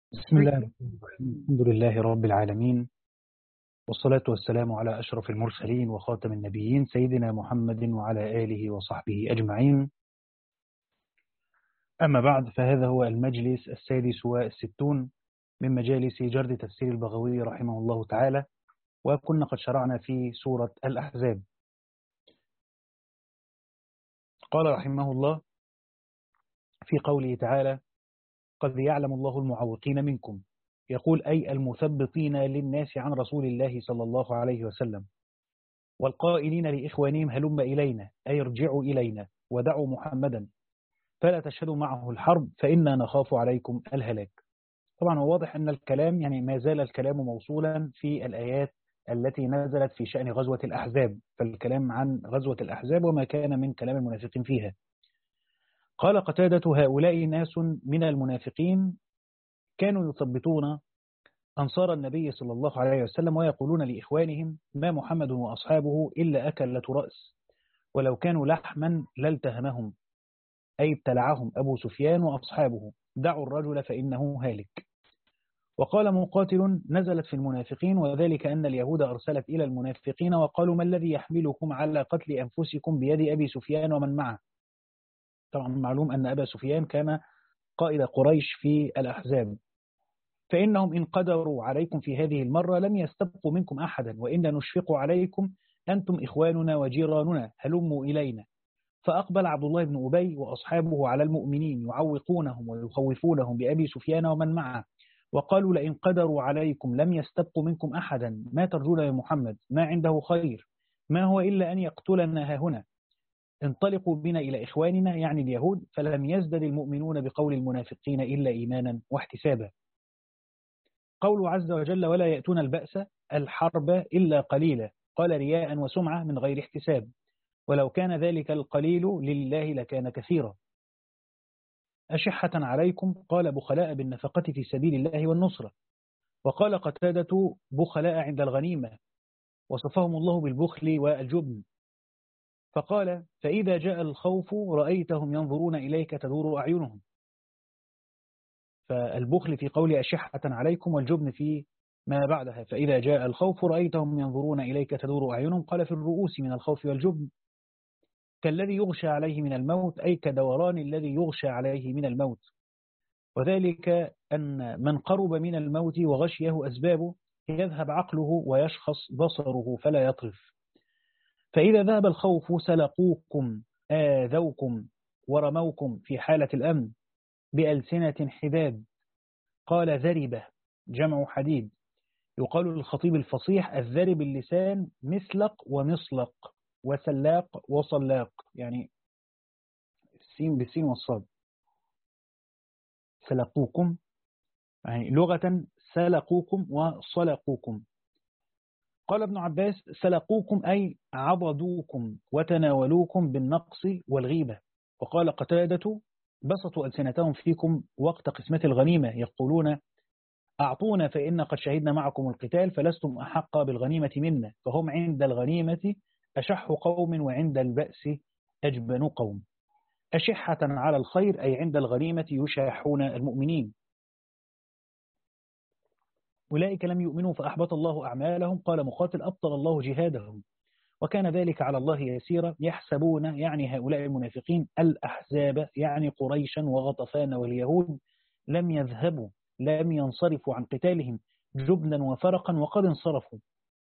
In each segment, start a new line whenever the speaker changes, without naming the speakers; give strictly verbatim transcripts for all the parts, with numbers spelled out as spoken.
بسم الله الرحمن الرحيم. الحمد لله رب العالمين، والصلاة والسلام على أشرف المرسلين وخاتم النبيين سيدنا محمد وعلى آله وصحبه أجمعين. أما بعد، فهذا هو المجلس السادس والستون من مجالس جرد تفسير البغوي رحمه الله تعالى، وكنا قد شرعنا في سورة الأحزاب. قال رحمه الله في قوله تعالى: قد يعلم الله المعوقين منكم، يقول أي المثبطين للناس عن رسول الله صلى الله عليه وسلم، والقائلين لإخوانهم هلم إلينا أي ارجعوا إلينا ودعوا محمدا فلا تشهدوا معه الحرب فإنا نخاف عليكم الهلاك. طبعا هو واضح أن الكلام يعني ما زال الكلام موصولا في الآيات التي نزلت في شأن غزوة الأحزاب، فالكلام عن غزوة الأحزاب وما كان من كلام المنافقين فيها. قال قتادة: هؤلاء ناس من المنافقين كانوا يثبتون أنصار النبي صلى الله عليه وسلم ويقولون لإخوانهم ما محمد وأصحابه إلا أكلة رأس، ولو كانوا لحما لالتهمهم، أي ابتلعهم أبو سفيان وأصحابه، دعوا الرجل فإنه هالك. وقال مقاتل: نزلت في المنافقين، وذلك أن اليهود أرسلت إلى المنافقين وقالوا ما الذي يحملكم على قتل أنفسكم بيد أبي سفيان ومن معه. طبعا معلوم أن أبا سفيان كان قائد قريش في الأحزاب، فإنهم إن قدروا عليكم في هذه المرة لم يستبقوا منكم أحدا، وإن نشفق عليكم أنتم إخواننا وجيراننا هلموا إلينا. فأقبل عبد الله بن أبي وأصحابه على المؤمنين يعوقونهم ويخوفونهم بأبي سفيان ومن معه، وقالوا لئن قدروا عليكم لم يستبقوا منكم أحدا، ما ترجون يا محمد؟ ما عنده خير، ما هو إلا أن يقتلنا هاهنا، انطلقوا بنا إلى إخواننا يعني اليهود. فلم يزدد المؤمنون بقول المنافقين إلا إيمانا واحتسابا. قوله عز وجل: ولا يأتون البأس الحرب إلا قليلا، قال رياء وسمعة من غير احتساب، ولو كان ذلك القليل لله لكان كثيرا. أشحة عليكم، قال بخلاء بالنفقة في سبيل الله والنصرة. وقال قتادة: بخلاء عند الغنيمة، وصفهم الله بالبخل والجبن. فقال: فإذا جاء الخوف رأيتهم ينظرون إليك تدور أعينهم. فالبخل في قول أشحة عليكم، والجبن في ما بعدها فإذا جاء الخوف رأيتهم ينظرون إليك تدور أعينهم. قال: في الرؤوس من الخوف والجبن، كالذي يغشى عليه من الموت، أي كدوران الذي يغشى عليه من الموت، وذلك أن من قرب من الموت وغشيه أسبابه يذهب عقله ويشخص بصره فلا يطرف. فإذا ذهب الخوف سلقوكم آذوكم ورموكم في حالة الأمن بألسنة حداد. قال: ذربة جمع حديد. يقال للخطيب الفصيح: الذرب اللسان مثلق ومصلق وسلاق وصلاق، يعني السين بالسين والصاد. سلقوكم يعني لغة سلقوكم وصلقوكم. قال ابن عباس: سلقوكم أي عضدوكم وتناولوكم بالنقص والغيبة. وقال قتادة: بسطوا ألسنتهم فيكم وقت قسمة الغنيمة يقولون أعطونا فإن قد شهدنا معكم القتال فلستم أحق بالغنيمة منا، فهم عند الغنيمة أشح قوم وعند البأس أجبن قوم. أشحة على الخير أي عند الغنيمة يشاحون المؤمنين. أولئك لم يؤمنوا فأحبط الله أعمالهم. قال مقاتل: أبطل الله جهادهم وكان ذلك على الله يسيرا. يحسبون يعني هؤلاء المنافقين الأحزاب يعني قريشا وغطفان واليهود لم يذهبوا لم ينصرفوا عن قتالهم جبنا وفرقا وقد انصرفوا.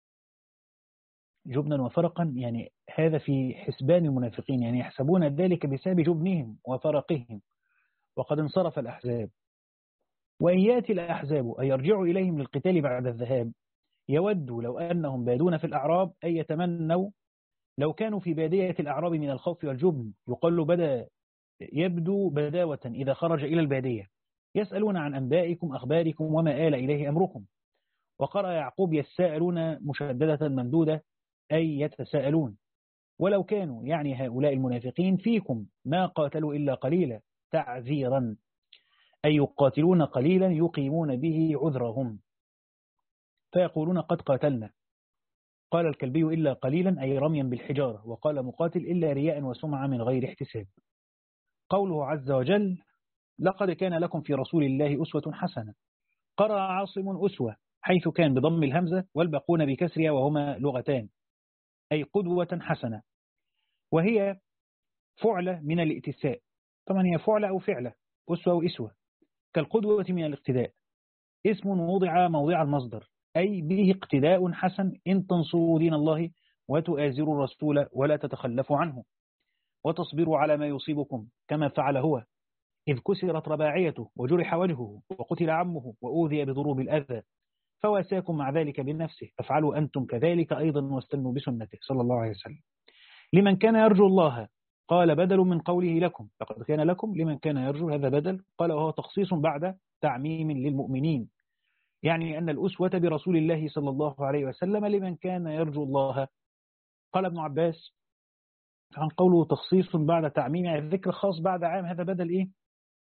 جبنا وفرقا يعني هذا في حسبان المنافقين، يعني يحسبون ذلك بسبب جبنهم وفرقهم وقد انصرف الأحزاب. وإن يأتي الأحزاب أي يرجعوا إليهم للقتال بعد الذهاب يودوا لو أنهم بادون في الأعراب، أي يتمنوا لو كانوا في بادية الأعراب من الخوف والجبن. يقال بدا يبدو بداوة إذا خرج إلى البادية. يسألون عن أنبائكم أخباركم وما آل إليه أمركم. وقرأ يعقوب: يسألون مشددة ممدودة أي يتساءلون. ولو كانوا يعني هؤلاء المنافقين فيكم ما قاتلوا إلا قليلا تعذيرا، أي يقاتلون قليلا يقيمون به عذرهم فيقولون قد قاتلنا. قال الكلبي: إلا قليلا أي رميا بالحجارة. وقال مقاتل: إلا رياء وسمعة من غير احتساب. قوله عز وجل: لقد كان لكم في رسول الله أسوة حسنة، قرأ عاصم أسوة حيث كان بضم الهمزة والباقون بكسرها وهما لغتان، أي قدوة حسنة، وهي فعلة من الائتساء. طبعا هي فعلة أو فعلة، أسوة وإسوة، كالقدوة من الاقتداء، اسم وضع موضع المصدر، أي به اقتداء حسن إن تنصروا دين الله وتؤازروا الرسول ولا تتخلفوا عنه وتصبروا على ما يصيبكم كما فعل هو، إذ كسرت رباعيته وجرح وجهه وقتل عمه وأوذي بضروب الأذى، فواساكم مع ذلك بنفسه، فافعلوا أنتم كذلك أيضا واستنوا بسنته صلى الله عليه وسلم. لمن كان يرجو الله، قال بدل من قوله لكم، لقد كان لكم لمن كان يرجو، هذا بدل، قال وهو تخصيص بعد تعميم للمؤمنين، يعني أن الأسوة برسول الله صلى الله عليه وسلم لمن كان يرجو الله. قال ابن عباس عن قوله تخصيص بعد تعميم، يعني الذكر خاص بعد عام، هذا بدل إيه؟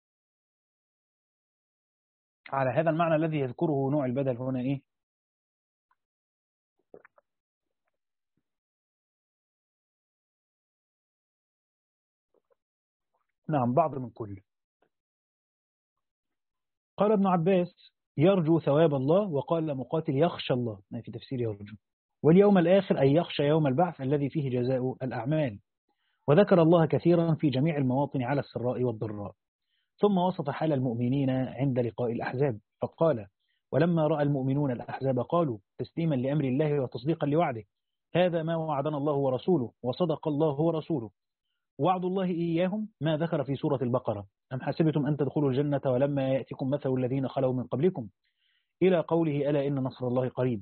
على هذا المعنى الذي يذكره نوع البدل هنا إيه؟ نعم، بعض من كل. قال ابن عباس يرجو ثواب الله، وقال مقاتل يخشى الله، ما في تفسير يرجو، واليوم الآخر أي يخشى يوم البعث الذي فيه جزاء الأعمال. وذكر الله كثيرا في جميع المواطن على السراء والضراء. ثم وصف حال المؤمنين عند لقاء الأحزاب فقال ولما رأى المؤمنون الأحزاب قالوا تسليما لأمر الله وتصديقا لوعده، هذا ما وعدنا الله ورسوله وصدق الله ورسوله، وعد الله إياهم ما ذكر في سورة البقرة، أم حسبتم أن تدخلوا الجنة ولما يأتكم مثل الذين خلوا من قبلكم إلى قوله ألا إن نصر الله قريب.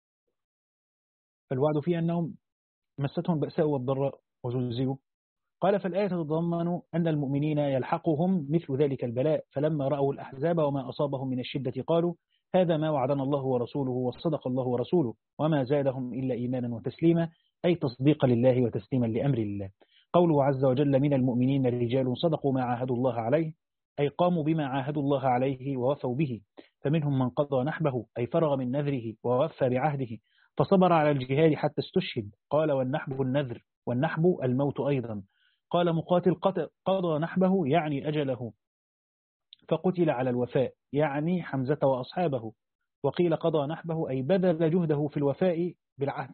فالوعد فيه أنهم مستهم البأساء والضراء وزلزلوا. قال فالآية تتضمن أن المؤمنين يلحقهم مثل ذلك البلاء، فلما رأوا الأحزاب وما أصابهم من الشدة قالوا هذا ما وعدنا الله ورسوله وصدق الله ورسوله وما زادهم إلا إيمانا وتسليما، أي تصديقا لله وتسليما لأمر الله. قوله عز وجل من المؤمنين رجال صدقوا ما عاهدوا الله عليه، أي قاموا بما عاهدوا الله عليه ووفوا به، فمنهم من قضى نحبه أي فرغ من نذره ووفى بعهده فصبر على الجهاد حتى استشهد. قال والنحب النذر، والنحب الموت أيضا. قال مقاتل قضى نحبه يعني أجله فقتل على الوفاء، يعني حمزة وأصحابه. وقيل قضى نحبه أي بذل جهده في الوفاء بالعهد.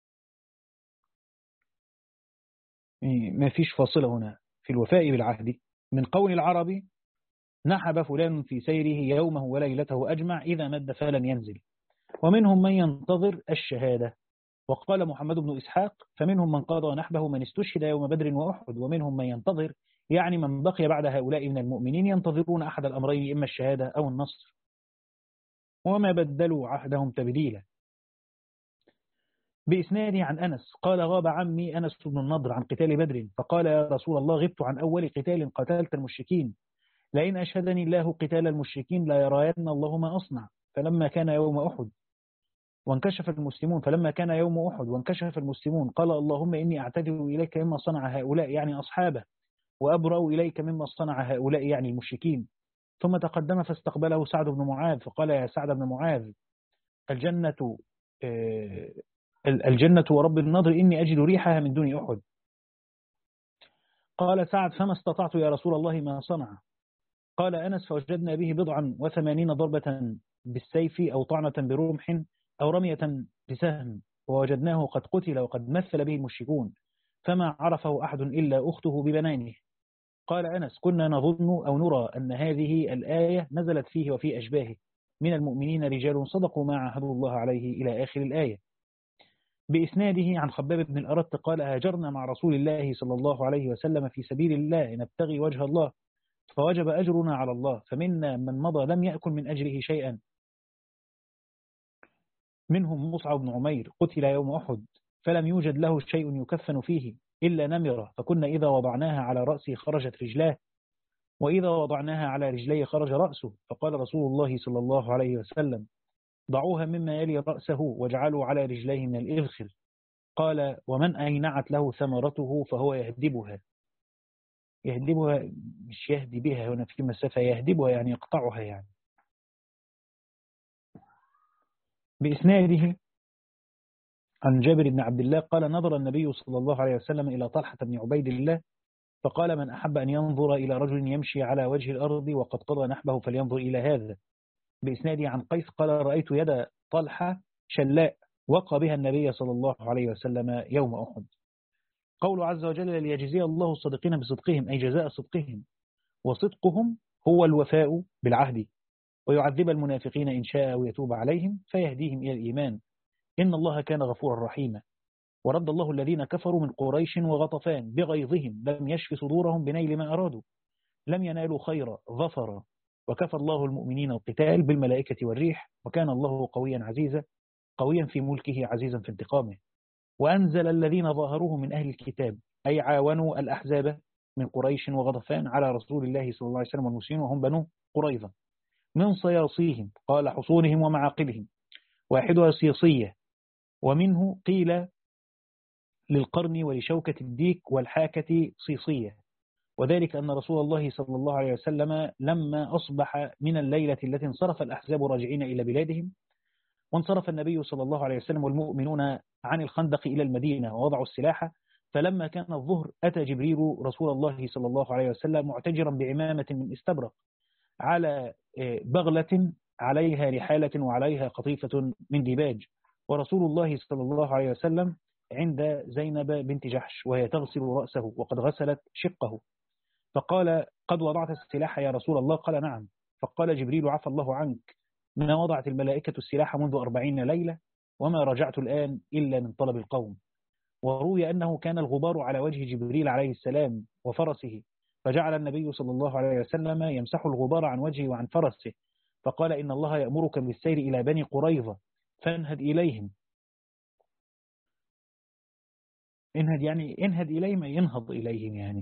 ما فيش فاصلة هنا في الوفاء بالعهد. من قول العربي نحب فلان في سيره يومه وليلته أجمع إذا مد فلن ينزل. ومنهم من ينتظر الشهادة. وقال محمد بن إسحاق فمنهم من قضى نحبه من استشهد يوم بدر وأحد، ومنهم من ينتظر يعني من بقي بعد هؤلاء من المؤمنين ينتظرون أحد الأمرين إما الشهادة أو النصر، وما بدلوا عهدهم تبديلا. بإسناده عن أنس قال غاب عمي أنس بن النضر عن قتال بدر فقال يا رسول الله غبت عن أول قتال قتلت المشركين، لئن أشهدني الله قتال المشركين لا يراين الله ما أصنع. فلما كان يوم أحد وانكشف المسلمون فلما كان يوم أحد وانكشف المسلمون قال اللهم إني أعتذر إليك مما صنع هؤلاء يعني أصحابه، وأبرأ إليك مما صنع هؤلاء يعني المشركين. ثم تقدم فاستقبله سعد بن معاذ فقال يا سعد بن معاذ الجنة الجنة ورب النضر إني أجد ريحها من دون أحد. قال سعد فما استطعت يا رسول الله ما صنع. قال أنس فوجدنا به بضعا وثمانين ضربة بالسيف أو طعنة برمح أو رمية بسهم، ووجدناه قد قتل وقد مثل به المشركون فما عرفه أحد إلا أخته ببنانه. قال أنس كنا نظن أو نرى أن هذه الآية نزلت فيه وفي أشباهه من المؤمنين رجال صدقوا ما عاهدوا الله عليه إلى آخر الآية. بإسناده عن خباب بن الأرت قال هاجرنا مع رسول الله صلى الله عليه وسلم في سبيل الله نبتغي وجه الله فوجب أجرنا على الله، فمنا من مضى لم يأكل من أجره شيئا، منهم مصعب بن عمير قتل يوم أحد فلم يوجد له شيء يكفن فيه إلا نمرة، فكنا إذا وضعناها على رأسه خرجت رجلاه وإذا وضعناها على رجليه خرج رأسه، فقال رسول الله صلى الله عليه وسلم ضعوها مما يلي رأسه واجعلوا على رجليه من الإذخر. قال ومن أينعت له ثمرته فهو يهدبها. يهدبها مش يهدي بها، هنا في مسافة يهدبها يعني يقطعها يعني. بإسناده عن جابر بن عبد الله قال نظر النبي صلى الله عليه وسلم إلى طلحة بن عبيد الله فقال من أحب أن ينظر إلى رجل يمشي على وجه الأرض وقد قضى نحبه فلينظر إلى هذا. بإسناده عن قيس قال رأيت يد طلحة شلاء وقى بها النبي صلى الله عليه وسلم يوم أحد. قوله عز وجل ليجزي الله الصادقين بصدقهم أي جزاء صدقهم، وصدقهم هو الوفاء بالعهد، ويعذب المنافقين إن شاء ويتوب عليهم فيهديهم إلى الإيمان إن الله كان غفورا رحيما. ورد الله الذين كفروا من قريش وغطفان بغيظهم لم يشف صدورهم بنيل ما أرادوا، لم ينالوا خيرا ظفرا، وكفى الله المؤمنين القتال بالملائكة والريح وكان الله قويا عزيزا، قويا في ملكه عزيزا في انتقامه. وأنزل الذين ظاهروه من أهل الكتاب أي عاونوا الأحزاب من قريش وغطفان على رسول الله صلى الله عليه وسلم والمسلمين وهم بنو قريظة من صياصيهم قال حصونهم ومعاقلهم، واحدها صيصية، ومنه قيل للقرن ولشوكة الديك والحاكة صيصية، وذلك أن رسول الله صلى الله عليه وسلم لما أصبح من الليلة التي انصرف الأحزاب راجعين إلى بلادهم، وانصرف النبي صلى الله عليه وسلم والمؤمنون عن الخندق إلى المدينة ووضعوا السلاح، فلما كان الظهر أتى جبريل رسول الله صلى الله عليه وسلم معتجرا بعمامة من استبرق على بغلة عليها رحالة وعليها قطيفة من ديباج، ورسول الله صلى الله عليه وسلم عند زينب بنت جحش وهي تغسل رأسه وقد غسلت شقه، فقال قد وضعت السلاح يا رسول الله؟ قال نعم. فقال جبريل عفى الله عنك، ما وضعت الملائكة السلاح منذ أربعين ليلة وما رجعت الآن إلا من طلب القوم. وروي أنه كان الغبار على وجه جبريل عليه السلام وفرسه، فجعل النبي صلى الله عليه وسلم يمسح الغبار عن وجهه وعن فرسه، فقال إن الله يأمرك بالسير إلى بني قريظة فانهد إليهم. انهد يعني انهد إليهم أي ينهض إليهم يعني،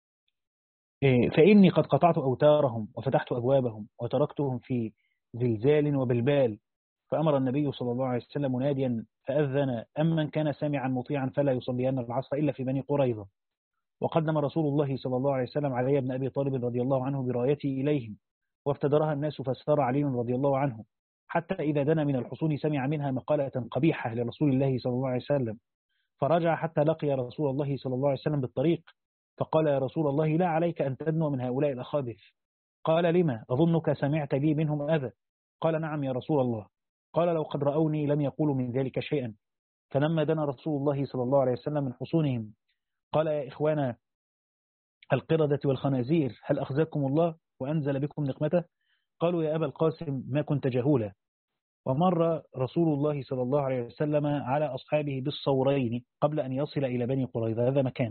فإني قد قطعت أوتارهم وفتحت أبوابهم وتركتهم في زلزال وبلبال. فأمر النبي صلى الله عليه وسلم مناديا فأذن أمن كان سامعا مطيعا فلا يصلين العصر إلا في بني قريظة. وقدم رسول الله صلى الله عليه وسلم علي بن أبي طالب رضي الله عنه برايته إليهم، وافتدرها الناس فاستار علي رضي الله عنه، حتى إذا دنا من الحصون سمع منها مقالة قبيحة لرسول الله صلى الله عليه وسلم، فرجع حتى لقي رسول الله صلى الله عليه وسلم بالطريق، فقال يا رسول الله لا عليك أن تدنو من هؤلاء الأخابث. قال لما؟ أظنك سمعت لي منهم أذى. قال نعم يا رسول الله. قال لو قد رأوني لم يقولوا من ذلك شيئا. فلما دنا رسول الله صلى الله عليه وسلم من حصونهم قال يا إخوانا القردة والخنازير هل أخزاكم الله وأنزل بكم نقمته؟ قالوا يا أبا القاسم ما كنت جهولا. ومر رسول الله صلى الله عليه وسلم على أصحابه بالصورين قبل أن يصل إلى بني قريظة، هذا مكان،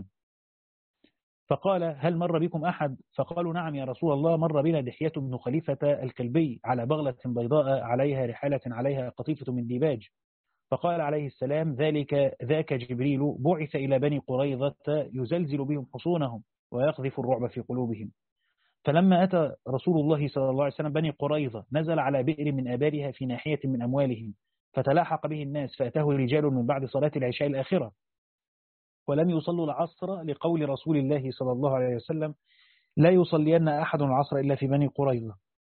فقال هل مر بكم أحد؟ فقالوا نعم يا رسول الله مر بنا دحية بن خليفة الكلبي على بغلة بيضاء عليها رحالة عليها قطيفة من ديباج. فقال عليه السلام ذلك ذاك جبريل بعث إلى بني قريظة يزلزل بهم حصونهم ويقذف الرعب في قلوبهم. فلما أتى رسول الله صلى الله عليه وسلم بني قريظة نزل على بئر من آبارها في ناحية من أموالهم، فتلاحق به الناس فأتاه رجال من بعد صلاة العشاء الآخرة ولم يصلوا العصر لقول رسول الله صلى الله عليه وسلم لا يصلين أحد العصر إلا في بني قريظة،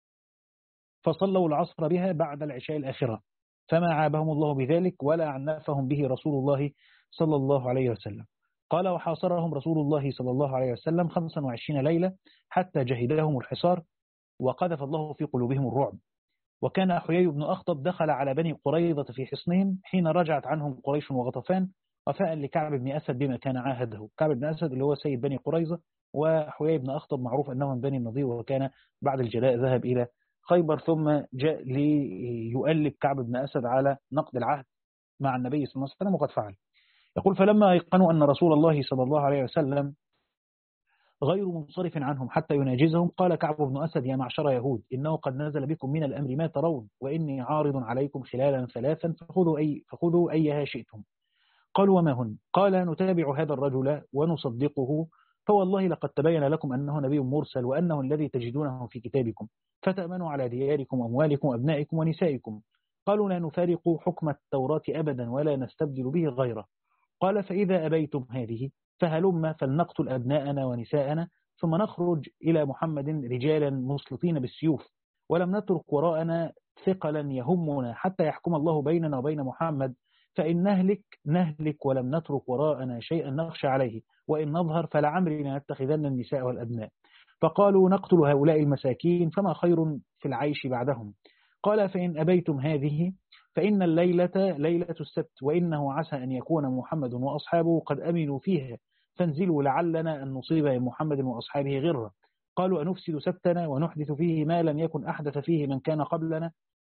فصلوا العصر بها بعد العشاء الآخرة، فما عابهم الله بذلك ولا عنفهم به رسول الله صلى الله عليه وسلم. قال وحاصرهم رسول الله صلى الله عليه وسلم خمسا وعشرين ليلة حتى جهدهم الحصار وقذف الله في قلوبهم الرعب. وكان حيي بن أخطب دخل على بني قريظة في حصنهم حين رجعت عنهم قريش وغطفان وفاء لكعب بن أسد بما كان عاهده. كعب بن أسد اللي هو سيد بني قريظة، وحيي بن أخطب معروف أنه من بني النضير، وكان بعد الجلاء ذهب إلى خيبر ثم جاء ليؤلب كعب بن أسد على نقض العهد مع النبي صلى الله عليه وسلم وقد فعل. يقول فلما أيقنوا أن رسول الله صلى الله عليه وسلم غير منصرف عنهم حتى يناجزهم قال كعب بن أسد يا معشر يهود إنه قد نزل بكم من الأمر ما ترون وإني عارض عليكم خلالا ثلاثا فخذوا, أي فخذوا أيها شئتم. قالوا وما هن؟ قال نتابع هذا الرجل ونصدقه فوالله لقد تبين لكم أنه نبي مرسل وأنه الذي تجدونه في كتابكم، فتأمنوا على دياركم وأموالكم وأبنائكم ونسائكم. قالوا لا نفارق حكم التوراة أبدا ولا نستبدل به غيره. قال فإذا أبيتم هذه فهلما فلنقتل أبناءنا ونساءنا ثم نخرج إلى محمد رجالا مسلطين بالسيوف، ولم نترك وراءنا ثقلا يهمنا حتى يحكم الله بيننا وبين محمد، فإن نهلك نهلك ولم نترك وراءنا شيئا نخشى عليه، وإن نظهر فلعمرنا نتخذن النساء والأبناء. فقالوا نقتل هؤلاء المساكين فما خير في العيش بعدهم. قال فإن أبيتم هذه فإن الليلة ليلة السبت، وإنه عسى أن يكون محمد وأصحابه قد أمنوا فيها، فانزلوا لعلنا أن نصيب محمد وأصحابه غرة. قالوا أنفسد سبتنا ونحدث فيه ما لم يكن أحدث فيه من كان قبلنا،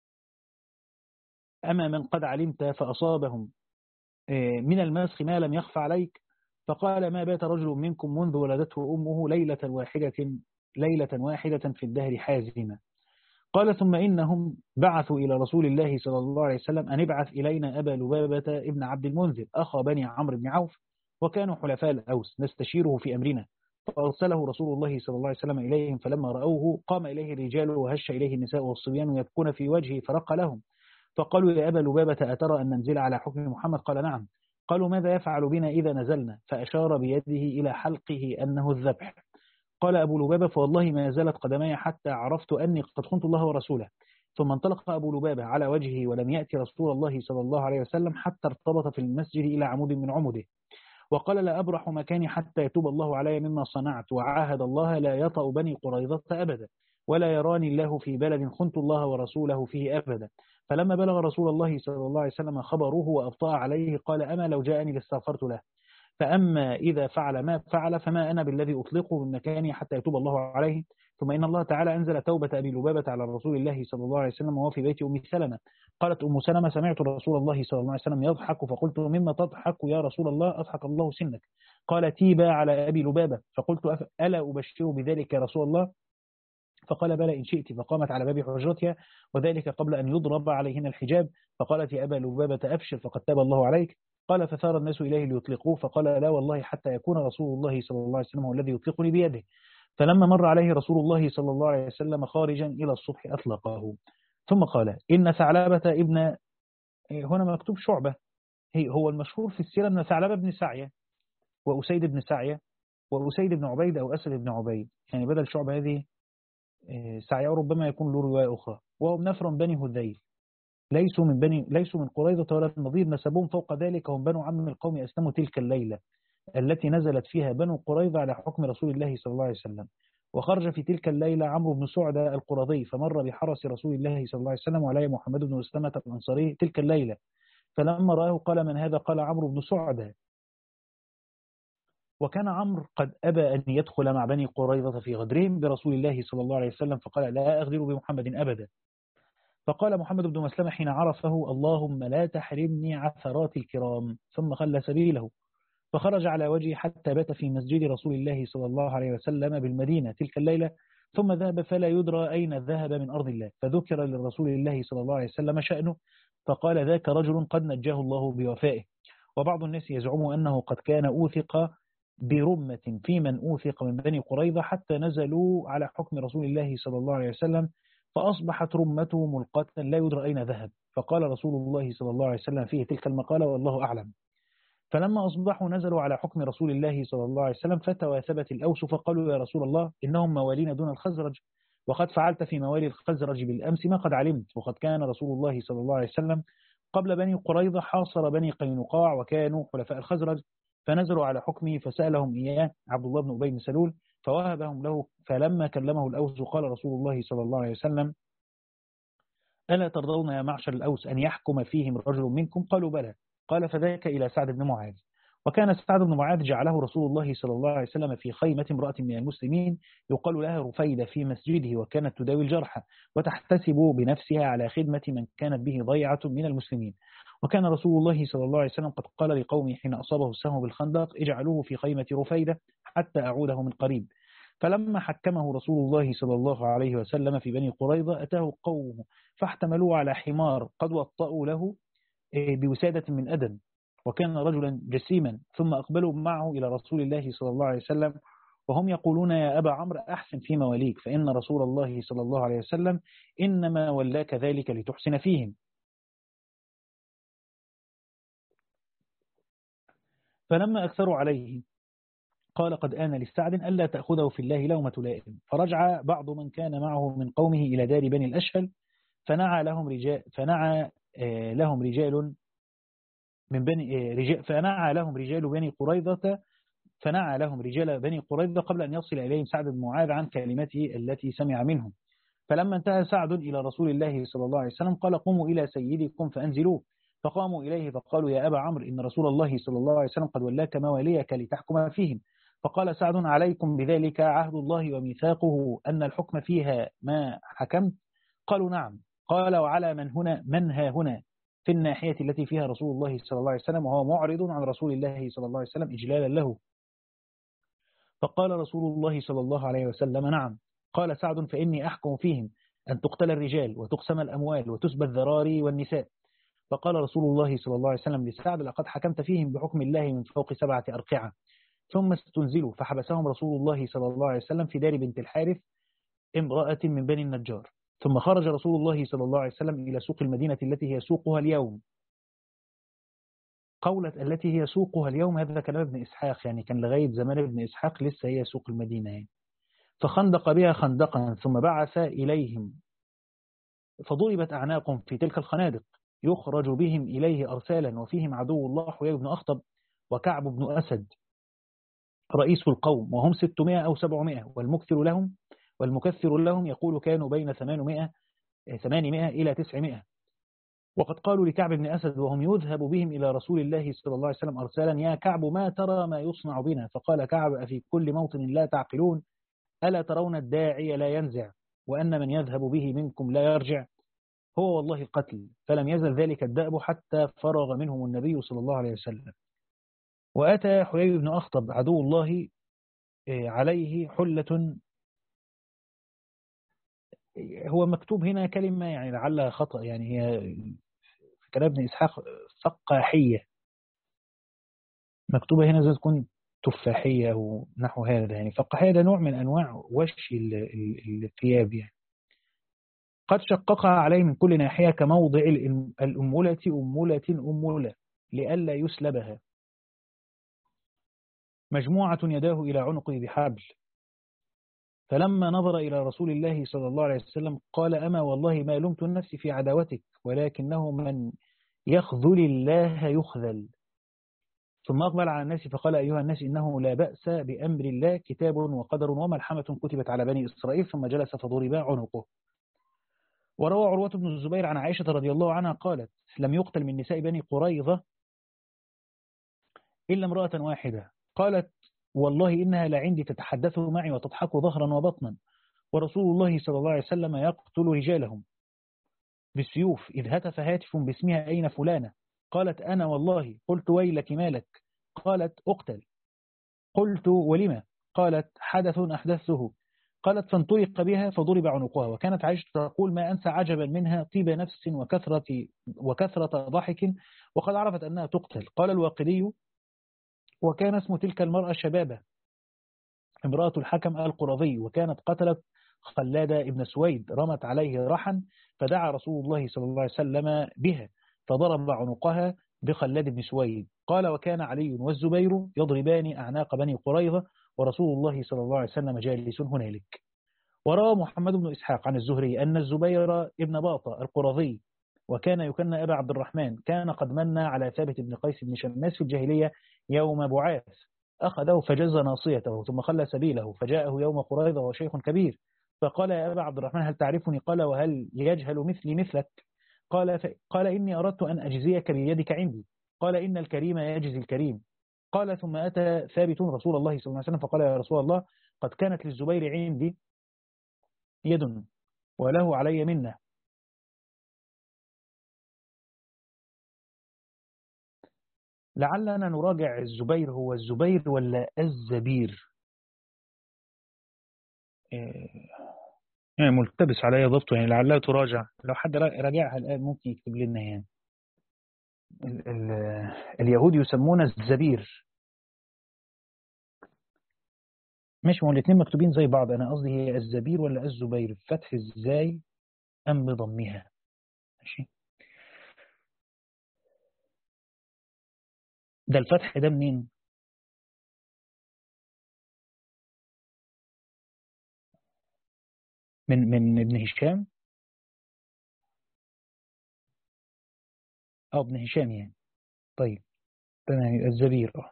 أما من قد علمت فأصابهم من المسخ ما لم يخف عليك. فقال ما بات رجل منكم منذ ولدته أمه ليلة واحدة ليلة واحدة في الدهر حازمة. قال ثم إنهم بعثوا إلى رسول الله صلى الله عليه وسلم أن ابعث إلينا أبا لبابة ابن عبد المنذر أخا بني عمرو بن عوف، وكانوا حلفاء الأوس نستشيره في أمرنا. فأرسله رسول الله صلى الله عليه وسلم إليهم، فلما رأوه قام إليه الرجال وهش إليه النساء والصبيان يبكون في وجهه فرق لهم. فقالوا يا أبا لبابة أترى أن ننزل على حكم محمد؟ قال نعم. قالوا ماذا يفعل بنا إذا نزلنا؟ فأشار بيده إلى حلقه أنه الذبح. قال أبو لبابة فوالله ما زالت قدمي حتى عرفت أني قد خنت الله ورسوله. ثم انطلق أبو لبابة على وجهه ولم يأتي رسول الله صلى الله عليه وسلم حتى ارتبط في المسجد إلى عمود من عمده، وقال لا أبرح مكاني حتى يتوب الله علي مما صنعت، وعاهد الله لا يطأ بني قريظة أبدا، ولا يراني الله في بلد خنت الله ورسوله فيه أبدا. فلما بلغ رسول الله صلى الله عليه وسلم خبروه وأبطأ عليه قال أما لو جاءني لاستغفرت له، فأما إذا فعل ما فعل فما أنا بالذي أطلقه من مكاني حتى يتوب الله عليه. ثم إن الله تعالى أنزل توبة أبي لبابة على رسول الله صلى الله عليه وسلم وهو في بيت أم سلمة. قالت أم سلمة سمعت رسول الله صلى الله عليه وسلم يضحك، فقلت مما تضحك يا رسول الله؟ أضحك الله سنك. قال تيبا على أبي لبابة. فقلت ألا أبشر بذلك يا رسول الله؟ فقال بلى إن شئت. فقامت على باب حجرتها، وذلك قبل أن يضرب عليهن الحجاب. فقالت يا أبا لبابة أبشر فقد تاب الله عليك. قال فثار الناس إليه ليطلقوه، فقال لا والله حتى يكون رسول الله صلى الله عليه وسلم هو الذي يطلقني بيده. فلما مر عليه رسول الله صلى الله عليه وسلم خارجا إلى الصبح أطلقه. ثم قال إن ثعلبة ابن، هنا مكتوب شعبة، هو المشهور في السيرة أن ثعلبة بن سعية وأسيد بن سعية وأسيد بن عبيد أو أسد بن عبيد، يعني بدل شعبة هذه سعية ربما يكون له رواية أخرى. وهم نفر بني هذيل، ليسوا من بني ليسوا من قريظة ولا النضير، نسبهم فوق ذلك، هم بنو عم القوم أسلموا تلك الليلة التي نزلت فيها بنو قريظة على حكم رسول الله صلى الله عليه وسلم. وخرج في تلك الليلة عمرو بن سعدة القرظي فمر بحرس رسول الله صلى الله عليه وسلم وعليه محمد بن مسلمة الأنصاري تلك الليلة، فلما رآه قال من هذا؟ قال عمرو بن سعدة. وكان عمرو قد أبى أن يدخل مع بني قريظة في غدرهم برسول الله صلى الله عليه وسلم، فقال لا أغدر بمحمد أبدا. فقال محمد بن مسلمة حين عرفه اللهم لا تحرمني عثرات الكرام، ثم خلى سبيله. فخرج على وجهه حتى بات في مسجد رسول الله صلى الله عليه وسلم بالمدينة تلك الليلة، ثم ذهب فلا يدرى أين ذهب من أرض الله، فذكر للرسول الله صلى الله عليه وسلم شأنه، فقال ذاك رجل قد نجاه الله بوفائه. وبعض الناس يزعم أنه قد كان أوثق برمة في من أوثق من بني قريظة حتى نزلوا على حكم رسول الله صلى الله عليه وسلم، فأصبحت رمته ملقاة لا يدرى أين ذهب. فقال رسول الله صلى الله عليه وسلم فيه تلك المقالة والله أعلم. فلما أصبحوا نزلوا على حكم رسول الله صلى الله عليه وسلم فتواثبت الأوس فقالوا يا رسول الله إنهم موالين دون الخزرج، وقد فعلت في موالي الخزرج بالأمس ما قد علمت. وقد كان رسول الله صلى الله عليه وسلم قبل بني قريظة حاصر بني قينقاع وكانوا حلفاء الخزرج، فنزلوا على حكمه فسألهم إياه عبد الله بن أبي بن سلول فوهبهم له. فلما كلمه الأوس قال رسول الله صلى الله عليه وسلم ألا ترضون يا معشر الأوس أن يحكم فيهم رجل منكم؟ قالوا بلى. قال فذاك إلى سعد بن معاذ. وكان سعد بن معاذ جعله رسول الله صلى الله عليه وسلم في خيمة امرأة من المسلمين يقال لها رفيدة في مسجده، وكانت تداوي الجرحى وتحتسب بنفسها على خدمة من كانت به ضيعة من المسلمين. وكان رسول الله صلى الله عليه وسلم قد قال لقومه حين أصابه السهم بالخندق اجعلوه في خيمة رفيدة حتى أعوده من قريب. فلما حكمه رسول الله صلى الله عليه وسلم في بني قريظة أتاه قومه فاحتملوه على حمار قد وطأوا له بوسادة من أدم، وكان رجلا جسيما، ثم أقبلوا معه إلى رسول الله صلى الله عليه وسلم وهم يقولون يا أبا عمرو أحسن في مواليك، فإن رسول الله صلى الله عليه وسلم إنما ولاك ذلك لتحسن فيهم. فلما أكثروا عليه قال قد آن للسعد ألا تأخذه في الله لومة لائم. فرجع بعض من كان معه من قومه إلى دار بني الأشهل فنعى لهم رجال فنعى لهم رجال من بني رجال فنعى لهم رجال بني قريظة فنعى لهم رجال بني قريظة قبل أن يصل إليهم سعد بن معاذ عن كلمته التي سمع منهم. فلما انتهى سعد إلى رسول الله صلى الله عليه وسلم قال قوموا إلى سيدكم فأنزلوه. فقاموا إليه فقالوا يا أبا عمرو إن رسول الله صلى الله عليه وسلم قد ولاك مواليك لتحكم فيهم. فقال سعد عليكم بذلك عهد الله وميثاقه أن الحكم فيها ما حكمت. قالوا نعم. قال وعلى من هنا من ها هنا في الناحية التي فيها رسول الله صلى الله عليه وسلم وهو معرض عن رسول الله صلى الله عليه وسلم إجلالا له. فقال رسول الله صلى الله عليه وسلم نعم. قال سعد فإني أحكم فيهم أن تقتل الرجال وتقسم الأموال وتسبى الذراري والنساء. فقال رسول الله صلى الله عليه وسلم لسعد لقد حكمت فيهم بحكم الله من فوق سبعة أرقعة. ثم استنزلوا فحبسهم رسول الله صلى الله عليه وسلم في دار بنت الحارث امرأة من بني النجار. ثم خرج رسول الله صلى الله عليه وسلم إلى سوق المدينة التي هي سوقها اليوم. قولة التي هي سوقها اليوم هذا كلام ابن إسحاق، يعني كان لغاية زمان ابن إسحاق لسه هي سوق المدينة يعني. فخندق بها خندقا ثم بعث إليهم فضربت أعناقهم في تلك الخنادق يخرج بهم إليه أرسالا وفيهم عدو الله حيي بن أخطب وكعب بن أسد رئيس القوم وهم ستمائة أو سبعمائة والمكثر لهم والمكثر لهم يقول كانوا بين ثمانمائة ثمانمائة إلى تسعمائة. وقد قالوا لكعب بن أسد وهم يذهب بهم إلى رسول الله صلى الله عليه وسلم أرسالا يا كعب ما ترى ما يصنع بنا؟ فقال كعب أفي كل موطن لا تعقلون؟ ألا ترون الداعي لا ينزع وأن من يذهب به منكم لا يرجع؟ هو والله القتل. فلم يزل ذلك الدأب حتى فرغ منهم النبي صلى الله عليه وسلم. وأتى حيي بن أخطب عدو الله عليه حلة، هو مكتوب هنا كلمة يعني لعلها خطأ، يعني هي في كلام ابن إسحاق فقاحية، مكتوبة هنا زي تكون تفاحية أو نحو هذا. يعني فقاحية ده نوع من أنواع وش الثياب يعني. قد شققها عليه من كل ناحية كموضع الأمولة أمولة أمولة لئلا يسلبها. مجموعة يداه إلى عنقه بحبل. فلما نظر إلى رسول الله صلى الله عليه وسلم قال أما والله ما لمت النفس في عداوتك ولكنه من يخذل الله يخذل. ثم أقبل على الناس فقال أيها الناس إنه لا بأس بأمر الله كتاب وقدر وملحمة كتبت على بني إسرائيل. ثم جلس فضرب عنقه. وروى عروة بن الزبير عن عائشة رضي الله عنها قالت لم يقتل من نساء بني قريظة إلا امرأة واحدة. قالت والله إنها لعندي تتحدث معي وتضحك ظهرا وبطنا ورسول الله صلى الله عليه وسلم يقتل رجالهم بالسيوف إذ هتف هاتف باسمها أين فلانة؟ قالت أنا والله. قلت ويلك مالك؟ قالت أقتل. قلت ولما؟ قالت حدث أحدثه. قالت فانطلق بها فضرب عنقها. وكانت عائشة تقول ما أنسى عجبا منها طيب نفس وكثرة, وكثرة ضحك وقد عرفت أنها تقتل. قال الواقدي وكان اسم تلك المرأة شبابة امرأة الحكم القرظي وكانت قتلت خلادة ابن سويد رمت عليه رحا فدعا رسول الله صلى الله عليه وسلم بها فضرب عنقها بخلاد بن سويد. قال وكان علي والزبير يضربان أعناق بني قريظة ورسول الله صلى الله عليه وسلم جالس هنالك. وروى محمد بن إسحاق عن الزهري أن الزبير ابن باطة القرظي وكان يكنى أبا عبد الرحمن كان قد من على ثابت بن قيس بن شماس في الجاهلية يوم بعاث أخذه فجز ناصيته ثم خلى سبيله فجاءه يوم قريظة وهو شيخ كبير فقال يا أبا عبد الرحمن هل تعرفني؟ قال وهل يجهل مثلي مثلك؟ قال, ف... قال إني أردت أن أجزيك بيدك عندي. قال إن الكريم يجزي الكريم. قال ثم أتى ثابت رسول الله صلى الله عليه وسلم فقال يا رسول الله قد كانت للزبير عندي يد وله علي منه. لعلنا نراجع الزبير هو الزبير ولا الزبير؟ يعني ملتبس علي ضبطه، يعني لعلها تراجع. لو حد راجعها الآن ممكن يكتب لنا. يعني ال ال اليهود يسمون الزبير. مش هو الاثنين مكتوبين زي بعض، أنا قصدي هي الزبير ولا الزبير، فتح ازاي أم بضمها؟ ماشي. ده الفتح ده منين؟ من من ابن هشام. اه ابن هشام يعني. طيب تمام. الزبير اه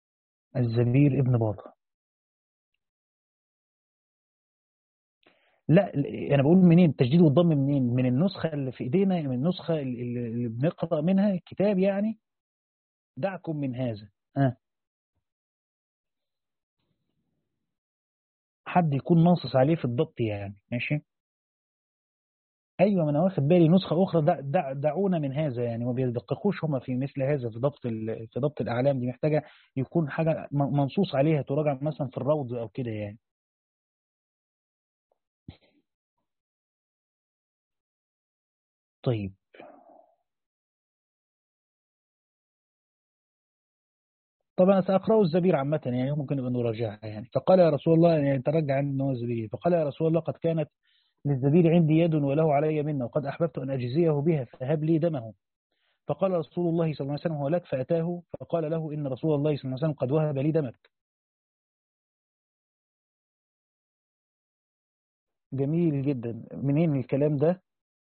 الزبير ابن باطة. لا أنا بقول منين التشديد والضم منين؟ من النسخة اللي في إيدينا، من النسخة اللي اللي بنقرأ منها الكتاب يعني. دعكم من هذا. ها، حد يكون ناصص عليه في الضبط يعني. ماشي. ايوه، ما انا واخد بالي نسخه اخرى. دع دع دعونا من هذا يعني، ما بيدققوش هما في مثل هذا في ضبط ال- في ضبط الاعلام دي. محتاجه يكون حاجه م- منصوص عليها، تراجع مثلا في الروض او كده يعني. طيب. طبعا ساقراه الزبير عامه يعني، ممكن نبقى نراجعها يعني. فقال يا رسول الله، يعني ترجع عن ان هو الزبير. فقال يا رسول الله قد كانت للزبير عندي يد وله علي منه، وقد احببت ان اجزيه بها فهب لي دمه. فقال رسول الله صلى الله عليه وسلم هو لك، فاتاه فقال له ان رسول الله صلى الله عليه وسلم قد وهب لي دمك. جميل جدا. منين الكلام ده؟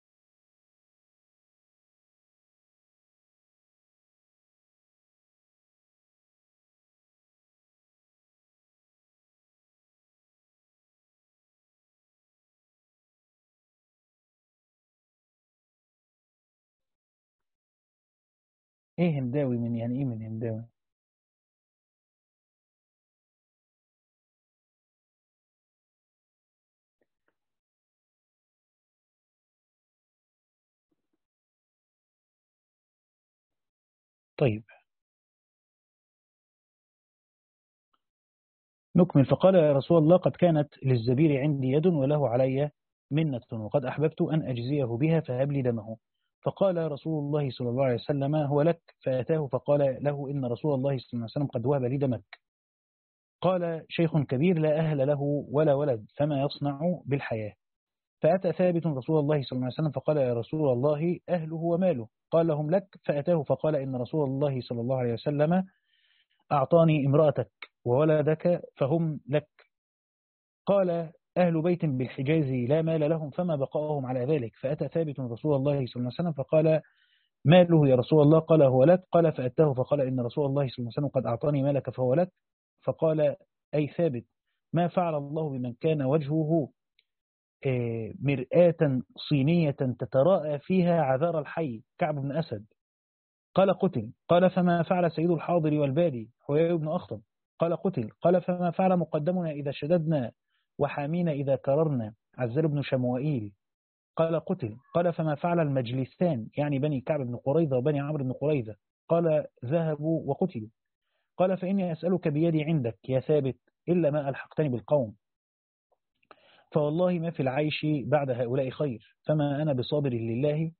ايه هنداوي؟ من يعني ايه من هنداوي؟ طيب، نكمل. فقال يا رسول الله قد كانت للزبير عندي يد وله علي منة، وقد أحببت أن أجزيه بها فهب لي دمه. فقال رسول الله صلى الله عليه وسلم هو لك، فأتاه فقال له إن رسول الله صلى الله عليه وسلم قد وهب لي دمك. قال شيخ كبير لا أهل له ولا ولد، فما يصنع بالحياة؟ فأتى ثابت رسول الله صلى الله عليه وسلم فقال يا رسول الله أهله وماله؟ قال هم لك. فأتاه فقال إن رسول الله صلى الله عليه وسلم أعطاني امرأتك وولدك فهم لك. قال أهل بيت بالحجاز لا مال لهم، فما بقاهم على ذلك؟ فأتى ثابت رسول الله صلى الله عليه وسلم فقال ماله يا رسول الله؟ قال هو لك. قال فأتاه فقال إن رسول الله صلى الله عليه وسلم قد أعطاني مالك فهو لك. فقال أي ثابت، ما فعل الله بمن كان وجهه آه، مرآة صينية تتراءى فيها عذار الحي كعب بن أسد؟ قال قتل. قال فما فعل سيد الحاضر والبادي حيي بن أخطب؟ قال قتل. قال فما فعل مقدمنا إذا شددنا وحامينا إذا كررنا عزال بن شموائيل؟ قال قتل. قال فما فعل المجلسان يعني بني كعب بن قريظة وبني عمرو بن قريظة؟ قال ذهبوا وقتلوا. قال فإني أسألك بيدي عندك يا ثابت إلا ما ألحقتني بالقوم، فوالله ما في العيش بعد هؤلاء خير، فما أنا بصابر لله.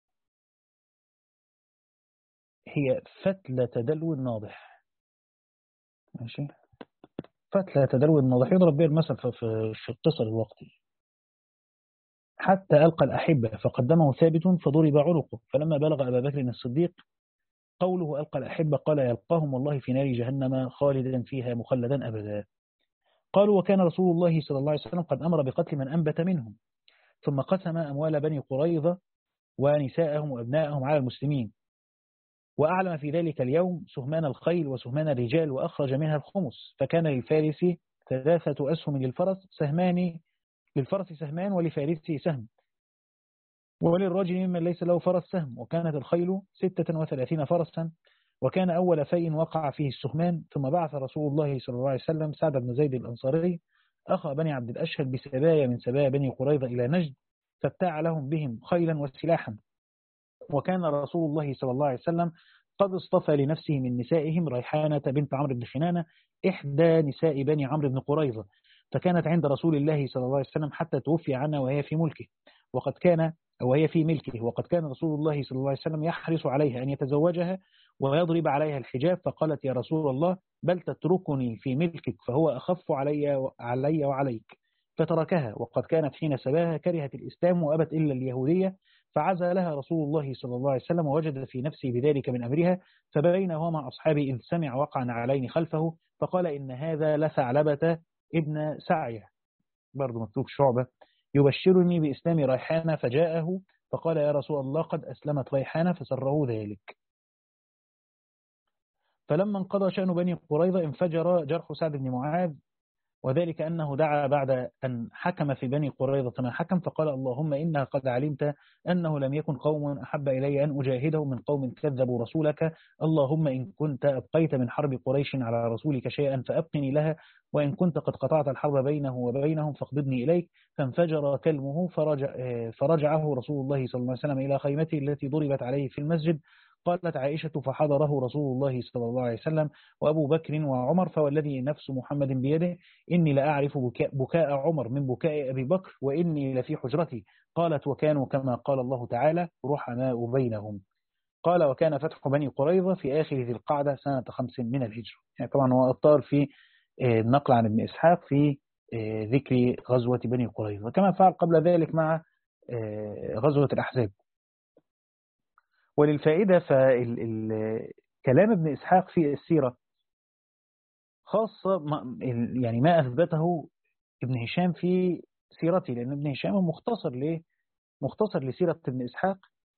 هي فتلة تدلو الناضح. ماشي. فتلة تدلو الناضح يضرب به المثل في في- في القصر الوقتي. حتى ألقى الأحبة فقدمه ثابت فضرب عنقه. فلما بلغ أبا بكر الصديق قوله ألقى الأحبة قال يلقاهم الله في نار جهنم خالدا فيها مخلدا أبدا. قالوا وكان رسول الله صلى الله عليه وسلم قد أمر بقتل من أنبت منهم، ثم قسم أموال بني قريظة ونساءهم وأبناءهم على المسلمين، وأعلم في ذلك اليوم سهمان الخيل وسهمان الرجال وأخرج منها الخمس. فكان للفارس ثلاثة أسهم للفرس سهمان، للفرس سهمان ولفارسه سهم، وللرجل ممن ليس له فرس سهم. وكانت الخيل ستة وثلاثين فرسا، وكان أول فيء وقع فيه السهمان. ثم بعث رسول الله صلى الله عليه وسلم سعد بن زيد الأنصاري أخا بني عبد الأشهل بسبايا من سبايا بني قريظة إلى نجد، فابتاع لهم بهم خيلا وسلاحا. وكان رسول الله صلى الله عليه وسلم قد اصطفى لنفسه من نسائهم ريحانة بنت عمرو بن خنانة إحدى نساء بني عمرو بن قريظة، فكانت عند رسول الله صلى الله عليه وسلم حتى توفي عنها وهي في ملكه، وقد كان وهي في ملكه وقد كان رسول الله صلى الله عليه وسلم يحرص عليها أن يتزوجها ويضرب عليها الحجاب. فقالت يا رسول الله بل تتركني في ملكك فهو أخف علي علي وعليك، فتركها. وقد كانت حين سباها كرهت الإسلام وأبت إلا اليهودية، فعزلها رسول الله صلى الله عليه وسلم ووجد في نفسه بذلك من أمرها. فبين هو مع أصحابه إذ سمع وقع نعلين خلفه فقال إن هذا لثعلبة ابن سعية، برضو مكتوب شعبة، يبشرني بإسلام ريحانة. فجاءه فقال يا رسول الله قد أسلمت ريحانة، فسره ذلك. فلما انقضى شأن بني قريظة انفجر جرح سعد بن معاذ وذلك أنه دعا بعد أن حكم في بني قريظة ما حكم، فقال اللهم إنها قد علمت أنه لم يكن قوم أحب إلي أن أجاهدهم من قوم كذبوا رسولك، اللهم إن كنت أبقيت من حرب قريش على رسولك شيئا فأبقني لها، وإن كنت قد قطعت الحرب بينه وبينهم فاقبضني إليك. فانفجر كلمه فرجع فرجعه رسول الله صلى الله عليه وسلم إلى خيمته التي ضربت عليه في المسجد. قالت عائشة فحضره رسول الله صلى الله عليه وسلم وأبو بكر وعمر، فوالذي نفس محمد بيده إني لأعرف بكاء, بكاء عمر من بكاء أبي بكر وإني لفي حجرتي. قالت وكانوا كما قال الله تعالى رحماء بينهم. قال وكان فتح بني قريظة في آخر ذي القعدة سنة خمس من الهجرة. يعني طبعا هو أطار في النقل عن ابن إسحاق في ذكر غزوة بني قريظة، كما فعل قبل ذلك مع غزوة الأحزاب. وللفائدة فكلام ابن إسحاق في السيرة خاصة يعني ما أثبته ابن هشام في سيرته، لأن ابن هشام مختصر ليه مختصر لسيرة ابن إسحاق.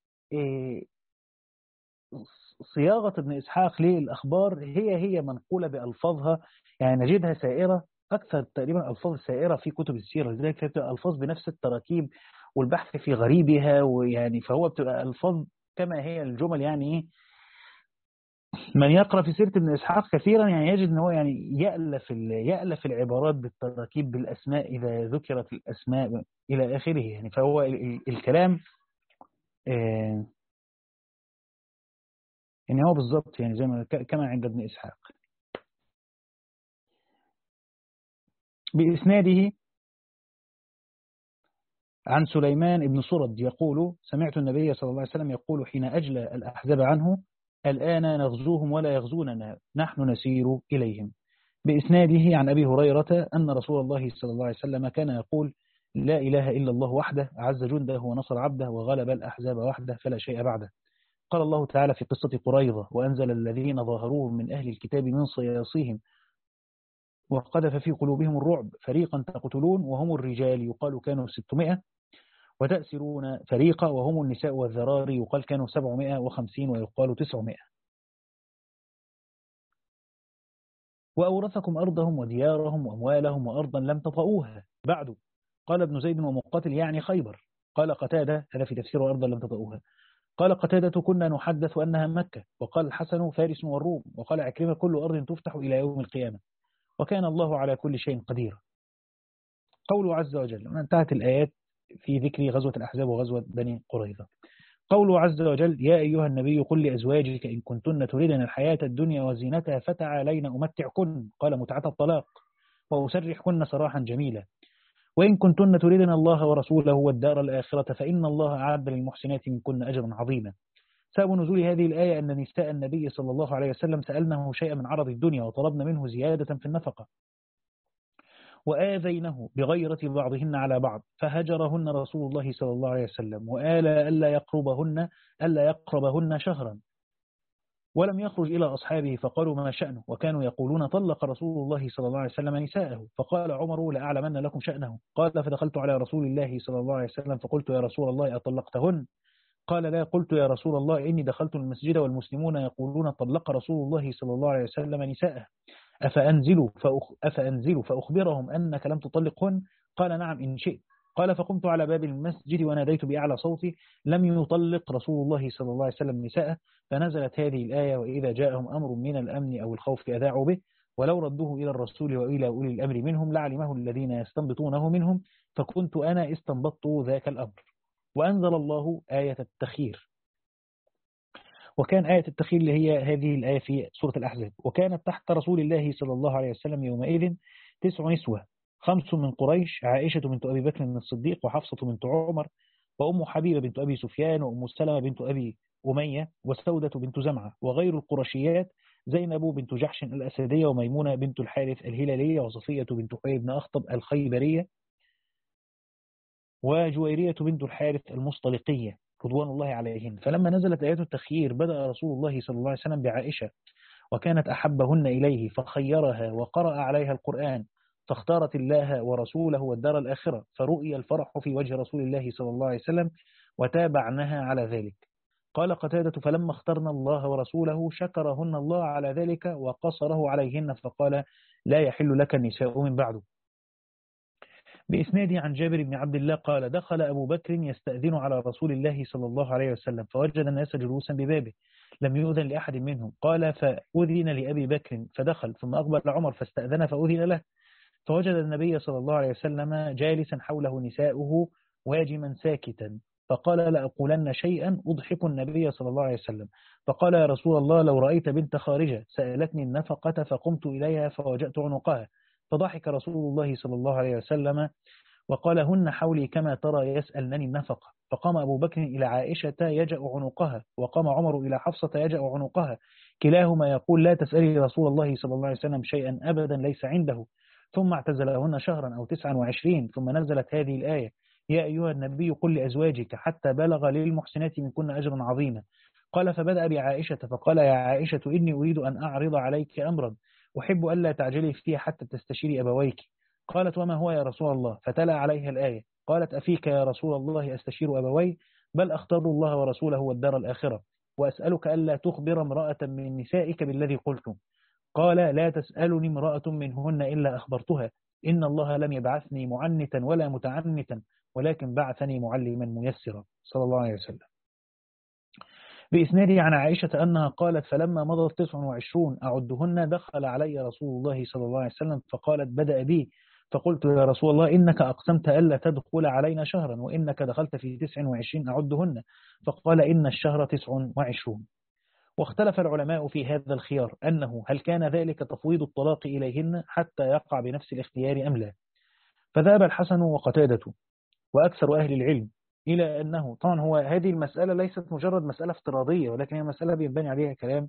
صياغة ابن إسحاق للأخبار هي هي منقولة بألفاظها، يعني نجدها سائرة أكثر تقريبا ألفاظ السائرة في كتب السيرة، لذلك بتبقى ألفاظ بنفس التراكيب والبحث في غريبها، ويعني فهو بتبقى ألفاظ كما هي الجمل. يعني من يقرأ في سيرة ابن إسحاق كثيرا يعني يجد أنه يعني يألف يألف العبارات بالتراكيب بالأسماء إذا ذكرت الأسماء إلى آخره. يعني فهو الكلام يعني هو بالضبط يعني زي ما كما عند ابن إسحاق. بإسناده عن سليمان بن سرد يقول سمعت النبي صلى الله عليه وسلم يقول حين أجلى الأحزاب عنه الآن نغزوهم ولا يغزوننا نحن نسير إليهم. بإسناده عن أبي هريرة أن رسول الله صلى الله عليه وسلم كان يقول لا إله إلا الله وحده عز جنده ونصر عبده وغلب الأحزاب وحده فلا شيء بعده. قال الله تعالى في قصة قريظة وأنزل الذين ظاهروهم من أهل الكتاب من صياصيهم وقذف في قلوبهم الرعب فريقا تقتلون وهم الرجال يقال كانوا ستمائة وتأسرون فريقا وهم النساء والذراري يقال كانوا سبعمائة وخمسين ويقال تسعمائة. وأورثكم أرضهم وديارهم وأموالهم وأرضا لم تطئوها بعد. قال ابن زيد ومقاتل يعني خيبر. قال قتادة هذا في تفسير أرضا لم تطئوها. قال قتادة كنا نحدث أنها مكة. وقال الحسن فارس والروم. وقال عكرمة كل أرض تفتح إلى يوم القيامة وكان الله على كل شيء قدير. قوله عز وجل انتهت الآيات في ذكر غزوة الأحزاب وغزوة بني قريظة. قوله عز وجل يا أيها النبي قل لأزواجك إن كنتن تريدن الحياة الدنيا وزينتها فتعالين أمتعكن. قال متعة الطلاق وأسرحكن سراحا جميلا. وإن كنتن تريدن الله ورسوله والدار الآخرة فإن الله أعد للمحسنات منكن أجرا عظيما. سبب نزول هذه الآية أن نساء النبي صلى الله عليه وسلم سألنه شيئا من عرض الدنيا وطلبنا منه زيادة في النفقة وآذينه بغيرة بعضهن على بعض فهجرهن رسول الله صلى الله عليه وسلم وآل ألا يقربهن ألا يقربهن شهرا ولم يخرج إلى أصحابه فقالوا ما شأنه وكانوا يقولون طلق رسول الله صلى الله عليه وسلم نساءه. فقال عمر لأعلمن لكم شأنه. قال فدخلت على رسول الله صلى الله عليه وسلم فقلت يا رسول الله أطلقتهن؟ قال لا. قلت يا رسول الله إني دخلت المسجد والمسلمون يقولون طلق رسول الله صلى الله عليه وسلم نساءه أفأنزل, فأخ أفأنزل فأخبرهم أنك لم تطلقهن؟ قال نعم إن شئت. قال فقمت على باب المسجد وناديت بأعلى صوتي لم يطلق رسول الله صلى الله عليه وسلم نساءه. فنزلت هذه الآية وإذا جاءهم أمر من الأمن أو الخوف أذاعوا به ولو ردوه إلى الرسول وإلى أولي الأمر منهم لعلمه الذين يستنبطونه منهم فكنت أنا استنبطت ذاك الأمر. وأنزل الله آية التخيير. وكان آية التخيير اللي هي هذه الآية في سورة الأحزاب. وكانت تحت رسول الله صلى الله عليه وسلم يومئذ تسع نسوة خمس من قريش عائشة بنت أبي بكر الصديق وحفصة بنت عمر وأم حبيبة بنت أبي سفيان وأم سلمة بنت أبي أمية وسودة بنت زمعة وغير القرشيات زينب بنت جحش الأسدية وميمونة بنت الحارث الهلالية وصفية بنت حيي بن أخطب الخيبرية وجويرية بنت الحارث المصطلقية رضوان الله عليهن. فلما نزلت آيات التخيير بدأ رسول الله صلى الله عليه وسلم بعائشة وكانت أحبهن إليه فخيرها وقرأ عليها القرآن فاختارت الله ورسوله والدار الآخرة فرؤي الفرح في وجه رسول الله صلى الله عليه وسلم وتابعنها على ذلك. قال قتادة فلما اخترنا الله ورسوله شكرهن الله على ذلك وقصره عليهن فقال لا يحل لك النساء من بعده. بإسناده عن جابر بن عبد الله قال دخل أبو بكر يستأذن على رسول الله صلى الله عليه وسلم فوجد الناس جلوسا ببابه لم يؤذن لأحد منهم قال فأذن لأبي بكر فدخل ثم أقبل عمر فاستأذن فأذن له فوجد النبي صلى الله عليه وسلم جالسا حوله نساؤه واجما ساكتا فقال لأقولن شيئا أضحك النبي صلى الله عليه وسلم فقال يا رسول الله لو رأيت بنت خارجة سألتني النفقة فقمت إليها فوجدت عنقها فضحك رسول الله صلى الله عليه وسلم وقال هن حولي كما ترى يسألنني النفقة فقام أبو بكر إلى عائشة يجأ عنقها وقام عمر إلى حفصة يجأ عنقها كلاهما يقول لا تسألي رسول الله صلى الله عليه وسلم شيئا أبدا ليس عنده ثم اعتزلهن شهرا أو تسعا وعشرين ثم نزلت هذه الآية يا أيها النبي قل لأزواجك حتى بلغ للمحسنات منكن أجرا عظيما قال فبدأ بعائشة فقال يا عائشة إني أريد أن أعرض عليك أمرا أحب ألا تعجلي فيه حتى تستشيري أبويك قالت وما هو يا رسول الله فتلا عليها الآية قالت أفيك يا رسول الله أستشير أبوي بل أختار الله ورسوله والدار الآخرة وأسألك ألا تخبر امرأة من نسائك بالذي قلتم قال لا تسألني امرأة منهن إلا أخبرتها إن الله لم يبعثني معنتا ولا متعنتا ولكن بعثني معلما ميسرا صلى الله عليه وسلم. بإسناده عن عائشة أنها قالت فلما مضت تسع وعشرون أعدهن دخل علي رسول الله صلى الله عليه وسلم فقالت بدأ بي فقلت يا رسول الله إنك أقسمت ألا تدخل علينا شهرا وإنك دخلت في تسع وعشرين أعدهن فقال إن الشهر تسع وعشرون. واختلف العلماء في هذا الخيار أنه هل كان ذلك تفويض الطلاق إليهن حتى يقع بنفس الاختيار أم لا فذهب الحسن وقتادة وأكثر أهل العلم إلى أنه طبعا هو هذه المسألة ليست مجرد مسألة افتراضية ولكن هي مسألة ينبني عليها كلام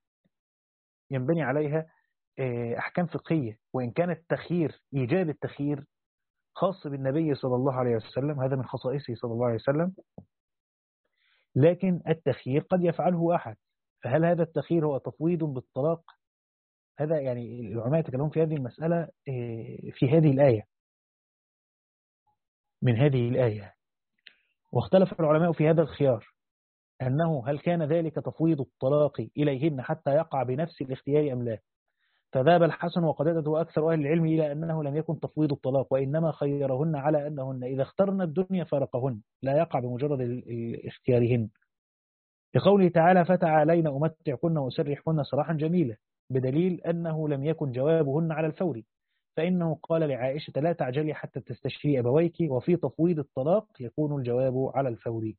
ينبني عليها أحكام فقهية وإن كان التخيير إيجاب التخيير خاص بالنبي صلى الله عليه وسلم هذا من خصائصه صلى الله عليه وسلم لكن التخيير قد يفعله أحد فهل هذا التخيير هو تفويض بالطلاق هذا يعني العلماء يتكلمون في هذه المسألة في هذه الآية من هذه الآية واختلف العلماء في هذا الخيار أنه هل كان ذلك تفويض الطلاق إليهن حتى يقع بنفس الاختيار أم لا فذهب الحسن وقتادة وأكثر أهل العلم إلى أنه لم يكن تفويض الطلاق وإنما خيرهن على أنهن إذا اخترن الدنيا فارقهن لا يقع بمجرد اختيارهن لقوله تعالى فتعالين أمتعكن وأسرحكن سراحا جميلا بدليل أنه لم يكن جوابهن على الفور فإنه قال لعائشة لا تعجلي حتى تستشفي أبويك وفي تفويض الطلاق يكون الجواب على الفور.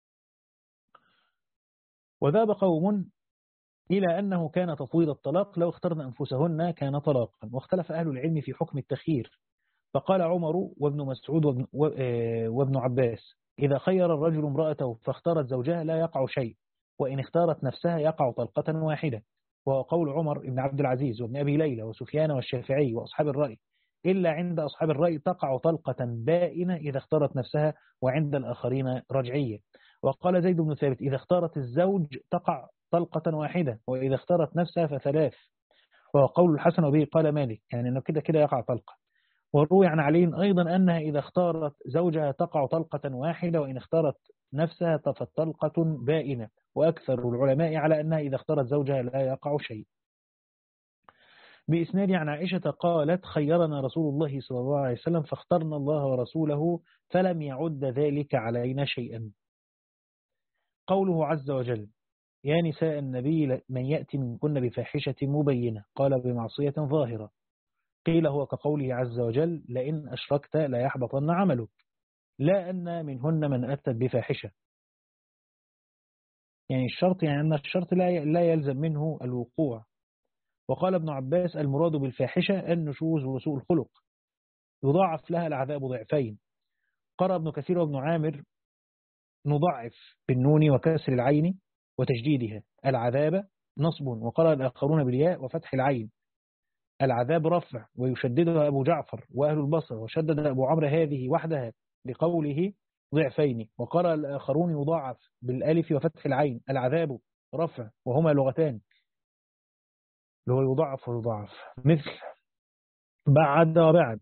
وذهب قوم إلى أنه كان تفويض الطلاق لو اخترن أنفسهن كان طلاقا واختلف أهل العلم في حكم التخيير فقال عمر وابن مسعود وابن, وابن عباس إذا خير الرجل امرأته فاختارت زوجها لا يقع شيء وإن اختارت نفسها يقع طلقة واحدة وقول عمر بن عبد العزيز وابن أبي ليلى وسفيان والشافعي وأصحاب الرأي إلا عند أصحاب الرأي تقع طلقة بائنة إذا اختارت نفسها وعند الآخرين رجعية وقال زيد بن ثابت إذا اختارت الزوج تقع طلقة واحدة وإذا اختارت نفسها فثلاث وقول الحسن وبه قال مالك يعني أنه كده كده يقع طلقة وروي عن علي أيضا أنها إذا اختارت زوجها تقع طلقة واحدة وإن اختارت نفسها فطلقة بائنة وأكثر العلماء على أنها إذا اختارت زوجها لا يقع شيء. بإسناد عن عائشة قالت خيرنا رسول الله صلى الله عليه وسلم فاخترنا الله ورسوله فلم يعد ذلك علينا شيئا. قوله عز وجل يا نساء النبي من يأتي منكن بفاحشة مبينة قال بمعصية ظاهرة قيل هو كقوله عز وجل لئن أشركت لا يحبطن عملك لا أن منهن من أتت بفاحشة يعني الشرط يعني أن الشرط لا يلزم منه الوقوع. وقال ابن عباس المراد بالفاحشة النشوز وسوء الخلق يضاعف لها العذاب ضعفين. قرأ ابن كثير وابن عامر نضعف بالنون وكسر العين وتجديدها العذاب نصب وقرأ الآخرون بالياء وفتح العين العذاب رفع ويشددها أبو جعفر وأهل البصر وشدد أبو عمرو هذه وحدها بقوله ضعفين وقرأ الآخرون يضاعف بالألف وفتح العين العذاب رفع وهما لغتان اللي هو يضاعف ويضاعف مثل بعد وبعد.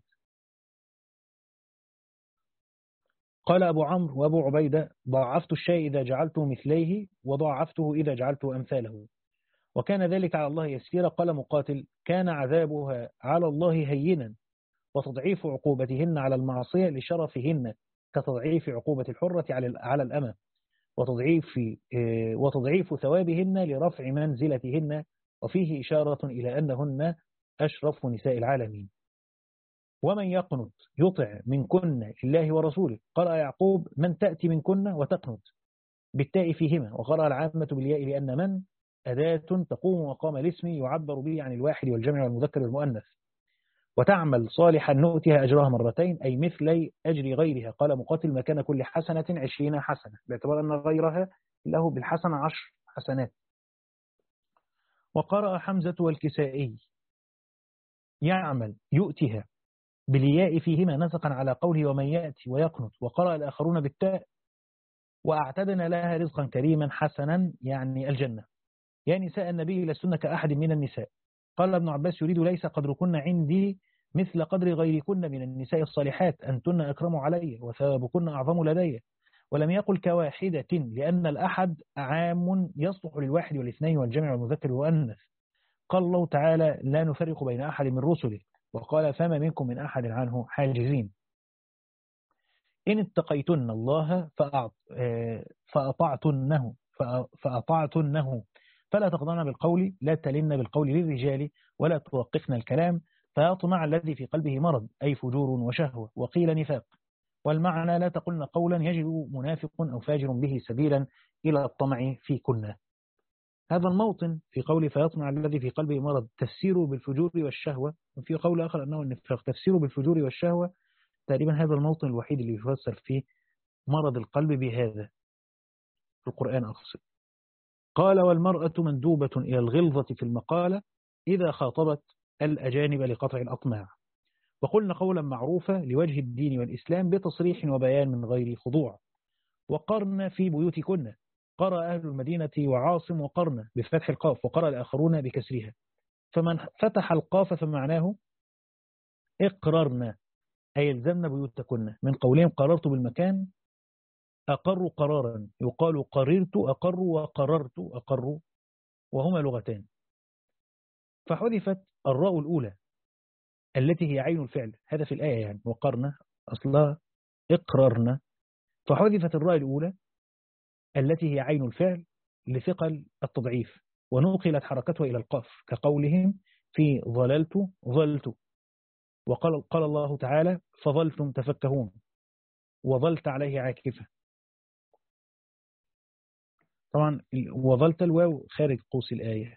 قال أبو عمرو وأبو عبيدة ضاعفت الشيء إذا جعلته مثليه وضاعفته إذا جعلته أمثاله وكان ذلك على الله يسيرا. قال مقاتل كان عذابها على الله هينا وتضعيف عقوبتهن على المعصية لشرفهن كتضعيف عقوبة الحرة على على الأمة، وتضعيف وتضعيف ثوابهن لرفع منزلتهن، وفيه إشارة إلى أنهن أشرف نساء العالمين. ومن يقنت يطع منكن لله ورسوله. قرأ يعقوب من تأتي منكن وتقنت بالتاء فيهما، وقرأ العامة بالياء لأن من أداة تقوم مقام الاسم يعبر به عن الواحد والجمع والمذكر والمؤنث. وتعمل صالحا نؤتها أجرها مرتين أي مثلي أجر غيرها. قال مقاتل مكان كل حسنة عشرين حسنة، باعتبار أن غيرها له بالحسنة عشر حسنات. وقرأ حمزة والكسائي يعمل يؤتها بالياء فيهما نسقا على قوله ومن يأتي ويقنط. وقرأ الآخرون بالتاء وأعتدنا لها رزقا كريما حسنا يعني الجنة. يا نساء النبي لستن كأحد من النساء. قال ابن عباس يريد ليس قدركن عندي مثل قدر غيركن من النساء الصالحات، أنتن أكرم علي وثوابكن أعظم لدي. ولم يقل كواحدة لأن الأحد عام يصلح للواحد والاثنين والجمع والمذكر والمؤنث. قال الله تعالى لا نفرق بين أحد من رسله، وقال فما منكم من أحد عنه حاجزين. إن اتقيتن الله فأطعتنه فأطعتنه فلا تخضعن بالقول، لا تلن بالقول للرجال ولا توقفن الكلام فيطمع الذي في قلبه مرض أي فجور وشهوة، وقيل نفاق. والمعنى لا تقلن قولا يجد منافق أو فاجر به سبيلا إلى الطمع في كنا. هذا الموطن في قول فيطمع الذي في قلبه مرض تفسيره بالفجور والشهوة، وفي قول آخر أنه النفاق تفسيره بالفجور والشهوة. تقريبا هذا الموطن الوحيد اللي يفسر فيه مرض القلب بهذا في القرآن أقصد. قال والمرأة مندوبة إلى الغلظة في المقالة إذا خاطبت الأجانب لقطع الأطماع. وقلنا قولا معروفا لوجه الدين والإسلام بتصريح وبيان من غير خضوع. وقرن في بيوتكن. قرأ أهل المدينة وعاصم وقرن بفتح القاف، وقرأ الآخرون بكسرها. فمن فتح القاف فمعناه اقررنا أي الزمنا بيوتكن، من قولهم قررت بالمكان أقر قرارا، يقال قررت أقر وقررت أقر، وهما لغتان. فحذفت الراء الأولى التي هي عين الفعل، هذا في الآية يعني، وقرنا أصلها اقررنا، فحذفت الراء الأولى التي هي عين الفعل لثقل التضعيف، ونقلت حركتها إلى القاف كقولهم في ظللت ظلت. وقال قال الله تعالى فظلتم تفكهون وظلت عليه عاكفة. طبعا وظلت الواو خارج قوس الآية.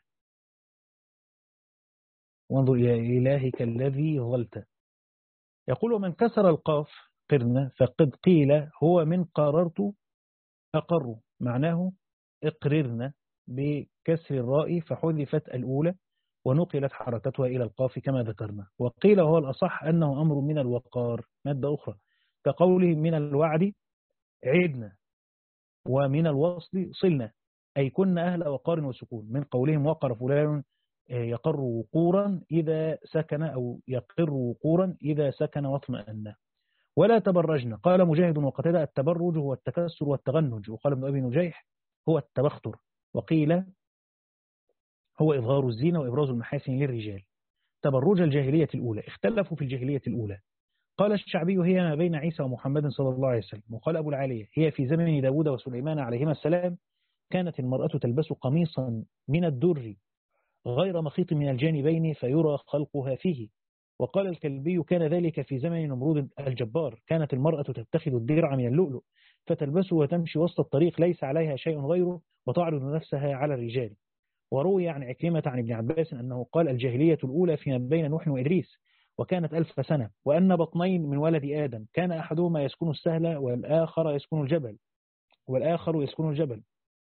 وانظر إلى إلهك الذي ظلت. يقول ومن كسر القاف قرن فقد قيل هو من قررت أقر، معناه اقررنا بكسر الراء فحذفت الأولى ونقلت حركتها إلى القاف كما ذكرنا. وقيل هو الأصح أنه أمر من الوقار مادة أخرى كقوله من الوعد عدنا ومن الوصل صلنا أي كنا أهل وقار وسكون، من قولهم وقر فلان يقر وقورا إذا سكن أو يقر وقورا إذا سكن واطمأن. ولا تبرجن. قال مجاهد وقتادة التبرج هو التكسر والتغنج، وقال ابن أبي نجيح هو التبختر، وقيل هو إظهار الزينة وإبراز المحاسن للرجال. تبرج الجاهلية الأولى. اختلفوا في الجاهلية الأولى. قال الشعبي هي ما بين عيسى ومحمد صلى الله عليه وسلم. وقال أبو العالية هي في زمن داود وسليمان عليهما السلام. كانت المرأة تلبس قميصا من الدر غير مخيط من الجانبين فيرى خلقها فيه. وقال الكلبي كان ذلك في زمن نمرود الجبار. كانت المرأة تتخذ الدرع من اللؤلؤ فتلبسه وتمشي وسط الطريق ليس عليها شيء غيره وتعرض نفسها على الرجال. وروي عن عكرمة عن ابن عباس أنه قال الجاهلية الأولى فيما بين نوح وإدريس وكانت ألف سنة، وأن بطنين من ولد آدم كان أحدهما يسكن السهل والآخر يسكن الجبل والآخر يسكن الجبل.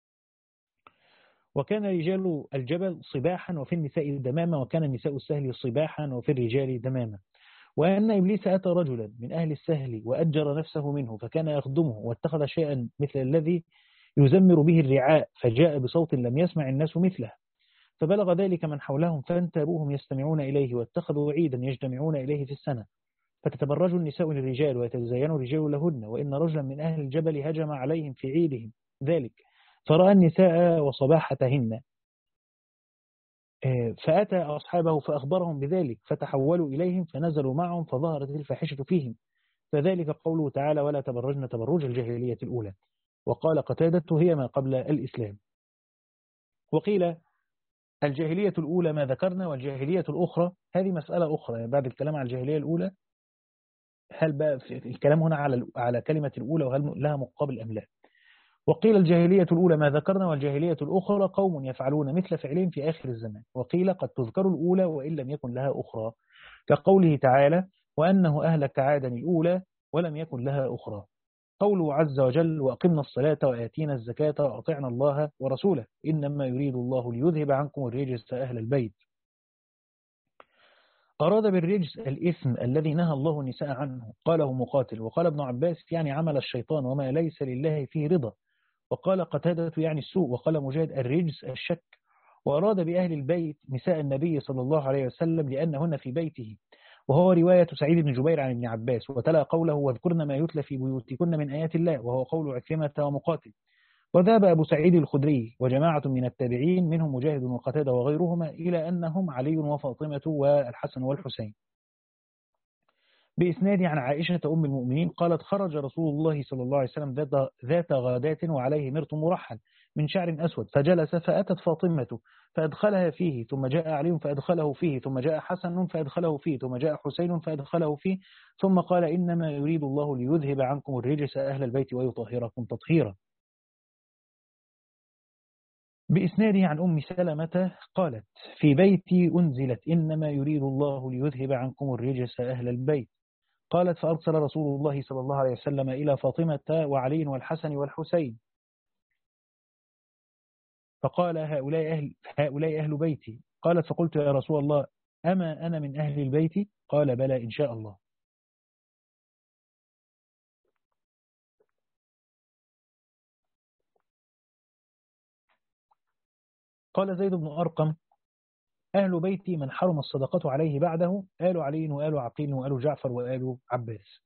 وكان رجال الجبل صباحا وفي النساء دمامة، وكان النساء السهل صباحا وفي الرجال دمامة. وأن إبليس أتى رجلا من أهل السهل وأجر نفسه منه فكان يخدمه واتخذ شيئا مثل الذي يزمر به الرعاء فجاء بصوت لم يسمع الناس مثله، فبلغ ذلك من حولهم فانتابوهم يستمعون إليه واتخذوا عيدا يجتمعون إليه في السنة. فتتبرج النساء للرجال ويتزين الرجال لهن. وإن رجلا من أهل الجبل هجم عليهم في عيدهم ذلك فرأى النساء وصباحتهن فأتى أصحابه فأخبرهم بذلك فتحولوا إليهم فنزلوا معهم فظهرت الفاحشة فيهم، فذلك قوله تعالى ولا تبرجن تبرج الجاهلية الأولى. وقال قتادة هي ما قبل الإسلام. وقيل الجاهلية الأولى ما ذكرنا، والجاهلية الأخرى هذه مسألة أخرى. يعني بعد الكلام عن الجاهلية الأولى، هل بقى الكلام هنا على على كلمة الأولى وهل لها مقابل أم لا؟ وقيل الجاهلية الأولى ما ذكرنا، والجاهلية الأخرى قوم يفعلون مثل فعلهم في آخر الزمان. وقيل قد تذكر الأولى وإن لم يكن لها أخرى، كقوله تعالى وأنه أهلك عادا الأولى ولم يكن لها أخرى. قوله عز وجل وأقمنا الصلاة وآتينا الزكاة وأطعنا الله ورسوله إنما يريد الله ليذهب عنكم الرجس أهل البيت. أراد بالرجس الإثم الذي نهى الله النساء عنه، قاله مقاتل. وقال ابن عباس يعني عمل الشيطان وما ليس لله فيه رضا. وقال قتادة يعني السوء. وقال مجاهد الرجس الشك. وأراد بأهل البيت نساء النبي صلى الله عليه وسلم لأنهن في بيته، وهو رواية سعيد بن جبير عن ابن عباس. وتلا قوله واذكرن ما يتلى في بيوتكن من آيات الله، وهو قول عكرمة ومقاتل. وذهب أبو سعيد الخدري وجماعة من التابعين منهم مجاهد وقتادة وغيرهما إلى أنهم علي وفاطمة والحسن والحسين، بإسناد عن عائشة أم المؤمنين قالت خرج رسول الله صلى الله عليه وسلم ذات, ذات غاداة وعليه مرط مرحل من شعر أسود، فجلس فأتت فاطمة فأدخلها فيه، ثم جاء علي فأدخله فيه، ثم جاء حسن فأدخله فيه، ثم جاء حسين فأدخله فيه، ثم قال إنما يريد الله ليذهب عنكم الرجس أهل البيت ويطهركم تطهيرا. بإسناده عن أم سلمة قالت في بيتي أنزلت إنما يريد الله ليذهب عنكم الرجس أهل البيت. قالت فأرسل رسول الله صلى الله عليه وسلم إلى فاطمة وعلي والحسن والحسين فقال هؤلاء أهل, هؤلاء أهل بيتي. قالت فقلت يا رسول الله أما أنا من أهل البيت؟ قال بلى إن شاء الله. قال زيد بن أرقم أهل بيتي من حرم الصدقة عليه بعده آل علي وآل عقيل وآل جعفر وآل عباس.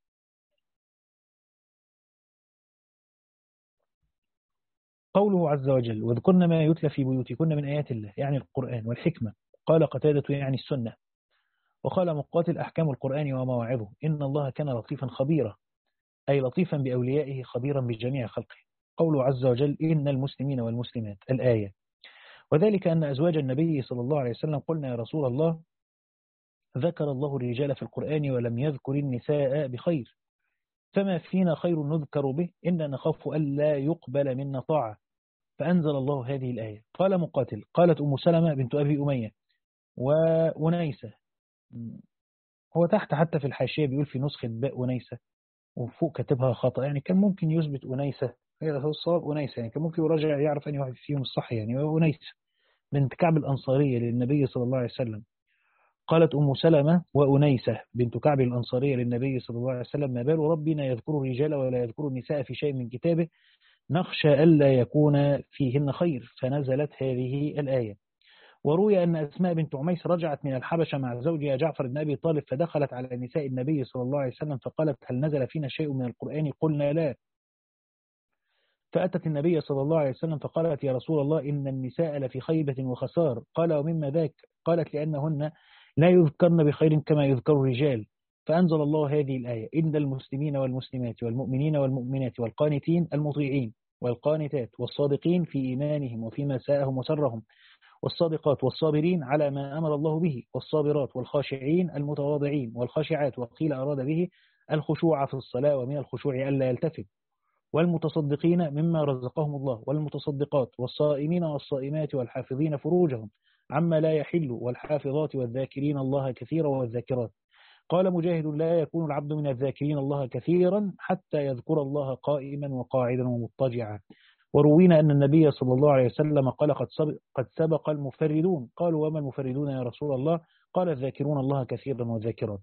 قوله عز وجل واذكرن ما يتلى في بيوتكن من آيات الله يعني القرآن والحكمة. قال قتادة يعني السنة. وقال مقاتل أحكام القرآن ومواعظه إن الله كان لطيفا خبيرا، أي لطيفا بأوليائه خبيرا بجميع خلقه. قوله عز وجل إن المسلمين والمسلمات الآية. وذلك أن أزواج النبي صلى الله عليه وسلم قلنا يا رسول الله ذكر الله الرجال في القرآن ولم يذكر النساء بخير، فما فينا خير نذكر به إن نخاف ألا يقبل منا طاعة، فأنزل الله هذه الآية. قال مقاتل قالت أم سلمة بنت أبي أمية وأنيسة، هو تحت حتى في الحاشية بيقول في نسخة باء أنيسة وفوق كاتبها خطأ، يعني كان ممكن يثبت أنيسة، هو الصواب أنيسة، يعني كان ممكن يراجع يعرف أني واحد فيهم الصح، يعني أنيسة بنت كعب الأنصارية للنبي صلى الله عليه وسلم. قالت أم سلمة وأنيسة بنت كعب الأنصارية للنبي صلى الله عليه وسلم ما بال ربنا يذكر الرجال ولا يذكر النساء في شيء من كتابه نخشى ألا يكون فيهن خير، فنزلت هذه الآية. وروي أن أسماء بنت عميس رجعت من الحبشة مع زوجها جعفر بن أبي طالب فدخلت على نساء النبي صلى الله عليه وسلم فقالت هل نزل فينا شيء من القرآن؟ قلنا لا. فأتت النبي صلى الله عليه وسلم فقالت يا رسول الله إن النساء لفي خيبة وخسار. قال ومما ذاك؟ قالت لأنهن لا يذكرن بخير كما يذكر الرجال، فأنزل الله هذه الآية إن المسلمين والمسلمات والمؤمنين والمؤمنات والقانتين المطيعين والقانتات والصادقين في إيمانهم وفيما ساءهم وسرهم والصادقات والصابرين على ما أمر الله به والصابرات والخاشعين المتواضعين والخاشعات. وقيل أراد به الخشوع في الصلاة ومن الخشوع ألا يلتفت، والمتصدقين مما رزقهم الله والمتصدقات والصائمين والصائمات والحافظين فروجهم عما لا يحل والحافظات والذاكرين الله كثيرا والذاكرات. قال مجاهد لا يكون العبد من الذاكرين الله كثيرا حتى يذكر الله قائما وقاعدا ومضطجعا. وروينا أن النبي صلى الله عليه وسلم قال قد سبق, قد سبق المفردون. قالوا وما المفردون يا رسول الله؟ قال الذاكرون الله كثيرا والذاكرات.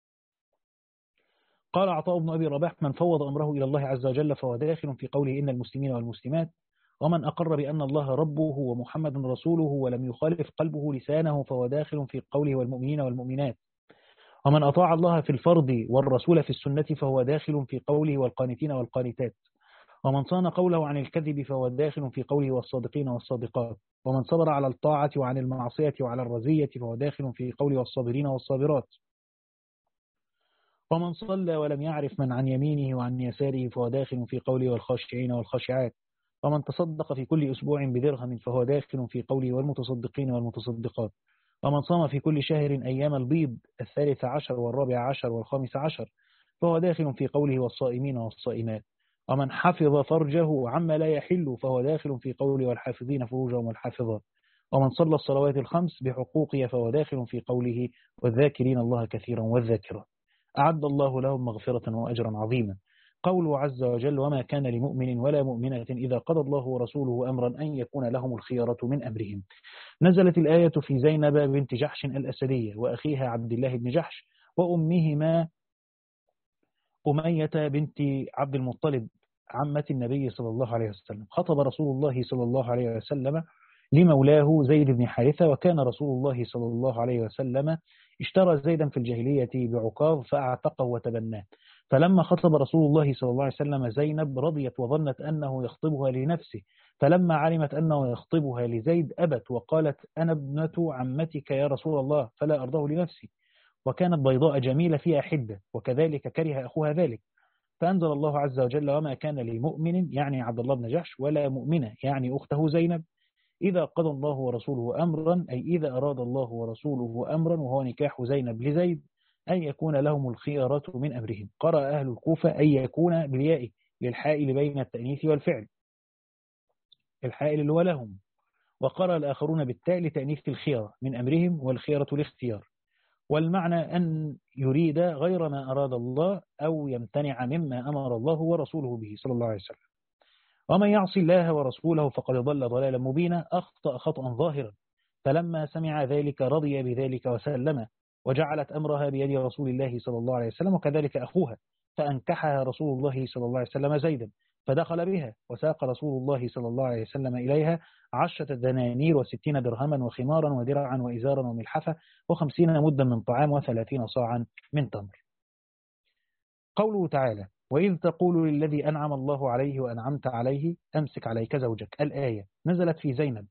قال عطاء بن أبي رباح من فوض أمره إلى الله عز وجل فهو داخل في قوله إن المسلمين والمسلمات، ومن أقر بأن الله ربه ومحمد رسوله ولم يخالف قلبه لسانه فهو داخل في قوله والمؤمنين والمؤمنات، ومن أطاع الله في الفرض والرسول في السنة فهو داخل في قوله والقانتين والقانتات، ومن صان قوله عن الكذب فهو داخل في قوله والصادقين والصادقات. ومن صبر على الطاعة وعن المعصية وعلى الرزية فهو داخل في قوله والصابرين والصابرات. ومن صلى ولم يعرف من عن يمينه وعن يساره فهو داخل في قوله والخاشعين والخاشعات. ومن تصدق في كل أسبوع بدرهم فهو داخل في قوله والمتصدقين والمتصدقات. ومن صام في كل شهر أيام البيض الثالث عشر والرابع عشر والخامس عشر فهو داخل في قوله والصائمين والصائمات. ومن حفظ فرجه عما لا يحل فهو داخل في قوله والحافظين فروجهم والحافظات. ومن صلى الصلوات الخمس بحقوقها فهو داخل في قوله والذاكرين الله كثيرا والذاكرات. أعد الله لهم مغفرة وأجرا عظيما. قوله عز وجل وما كان لمؤمن ولا مؤمنة إذا قضى الله ورسوله أمرا أن يكون لهم الخيرة من أمرهم. نزلت الآية في زينب بنت جحش الأسدية وأخيها عبد الله بن جحش وأمهما أمية بنت عبد المطلب عمة النبي صلى الله عليه وسلم. خطب رسول الله صلى الله عليه وسلم لمولاه زيد بن حارثة، وكان رسول الله صلى الله عليه وسلم اشترى زيدا في الجاهلية بعكاظ فأعتقه وتبناه. فلما خطب رسول الله صلى الله عليه وسلم زينب رضيت وظنت أنه يخطبها لنفسه، فلما علمت أنه يخطبها لزيد أبت وقالت أنا ابنة عمتك يا رسول الله فلا أرضاه لنفسي. وكانت بيضاء جميلة فيها حدة، وكذلك كره أخوها ذلك. فأنزل الله عز وجل وما كان لمؤمن يعني عبد الله بن جحش ولا مؤمنة يعني أخته زينب إذا قضى الله ورسوله أمرا، أي إذا أراد الله ورسوله أمرا وهو نكاح زينب لزيد، أن يكون لهم الخيارة من أمرهم. قرأ أهل الكوفة أن يكون بالياء للحائل بين التأنيث والفعل، الحائل اللي هو لهم. وقرأ الآخرون بالتاء لتأنيث الخيارة من أمرهم والخيارة الاختيار. والمعنى أن يريد غير ما أراد الله أو يمتنع مما أمر الله ورسوله به صلى الله عليه وسلم. ومن يعص الله ورسوله فقد ضل ضلالا مبينا أخطأ خطأ ظاهرا. فلما سمع ذلك رضي بذلك وسلم، وجعلت أمرها بيد رسول الله صلى الله عليه وسلم وكذلك أخوها، فأنكحها رسول الله صلى الله عليه وسلم زيدا فدخل بها، وساق رسول الله صلى الله عليه وسلم إليها عشرة دنانير وستين درهما وخمارا ودرعا وإزارا وملحفة وخمسين مدا من طعام وثلاثين صاعا من تمر. قوله تعالى وإذ تقول للذي أنعم الله عليه وأنعمت عليه أمسك عليك زوجك، الآية نزلت في زينب،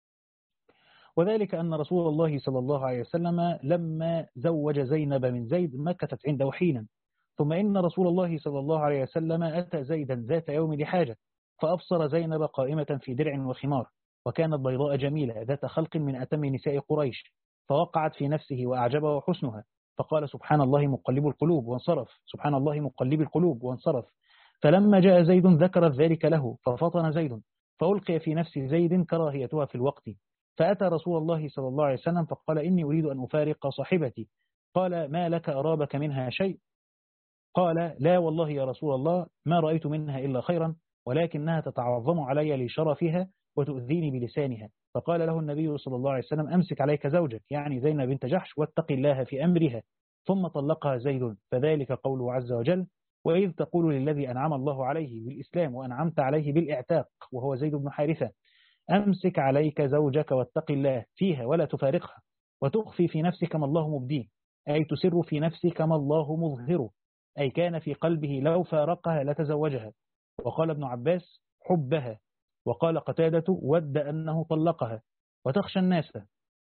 وذلك أن رسول الله صلى الله عليه وسلم لما زوج زينب من زيد مكثت عنده حينا، ثم إن رسول الله صلى الله عليه وسلم أتى زيدا ذات يوم لحاجة فأبصر زينب قائمة في درع وخمار، وكانت بيضاء جميلة ذات خلق من أتم نساء قريش، فوقعت في نفسه وأعجبه حسنها، فقال سبحان الله مقلب القلوب وانصرف، سبحان الله مقلب القلوب وانصرف. فلما جاء زيد ذكرت ذلك له ففطن زيد، فألقي في نفس زيد كراهيتها في الوقت، فأتى رسول الله صلى الله عليه وسلم فقال إني أريد أن أفارق صاحبتي. قال ما لك أرابك منها شيء؟ قال لا والله يا رسول الله ما رأيت منها إلا خيرا، ولكنها تتعظم علي لشرفها وتؤذيني بلسانها. فقال له النبي صلى الله عليه وسلم أمسك عليك زوجك يعني زينب بنت جحش واتق الله في أمرها، ثم طلقها زيد. فذلك قوله عز وجل وإذ تقول للذي أنعم الله عليه بالإسلام وأنعمت عليه بالإعتاق وهو زيد بن حارثة أمسك عليك زوجك واتق الله فيها ولا تفارقها، وتخفي في نفسك ما الله مبديه، أي تسر في نفسك ما الله مظهره، أي كان في قلبه لو فارقها لتزوجها. وقال ابن عباس حبها، وقال قتادة ود أنه طلقها. وتخشى الناس،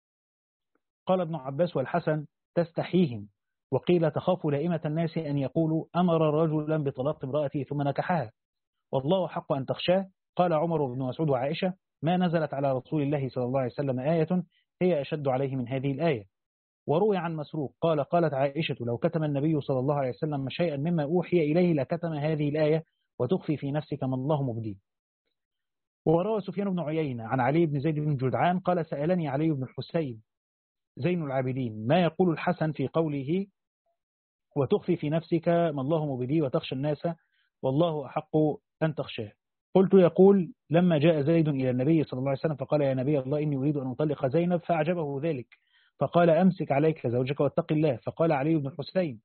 قال ابن عباس والحسن تستحيهم، وقيل تخاف لائمة الناس أن يقولوا أمر رجلا بطلاق امرأته ثم نكحها، والله حق أن تخشاه. قال عمر بن مسعود وعائشة ما نزلت على رسول الله صلى الله عليه وسلم آية هي أشد عليه من هذه الآية. وروي عن مسروق قال قالت عائشة لو كتم النبي صلى الله عليه وسلم شيئا مما أوحي إليه لكتم هذه الآية وتخفي في نفسك ما الله مبديه. وروى سفيان بن عيينة عن علي بن زيد بن جدعان قال سألني علي بن الحسين زين العابدين ما يقول الحسن في قوله وتخفي في نفسك ما الله مبديه وتخشى الناس والله أحق أن تخشاه. قلت يقول لما جاء زيد إلى النبي صلى الله عليه وسلم فقال يا نبي الله إني أريد أن أطلق زينب، فأعجبه ذلك فقال أمسك عليك زوجك واتق الله. فقال علي بن الحسين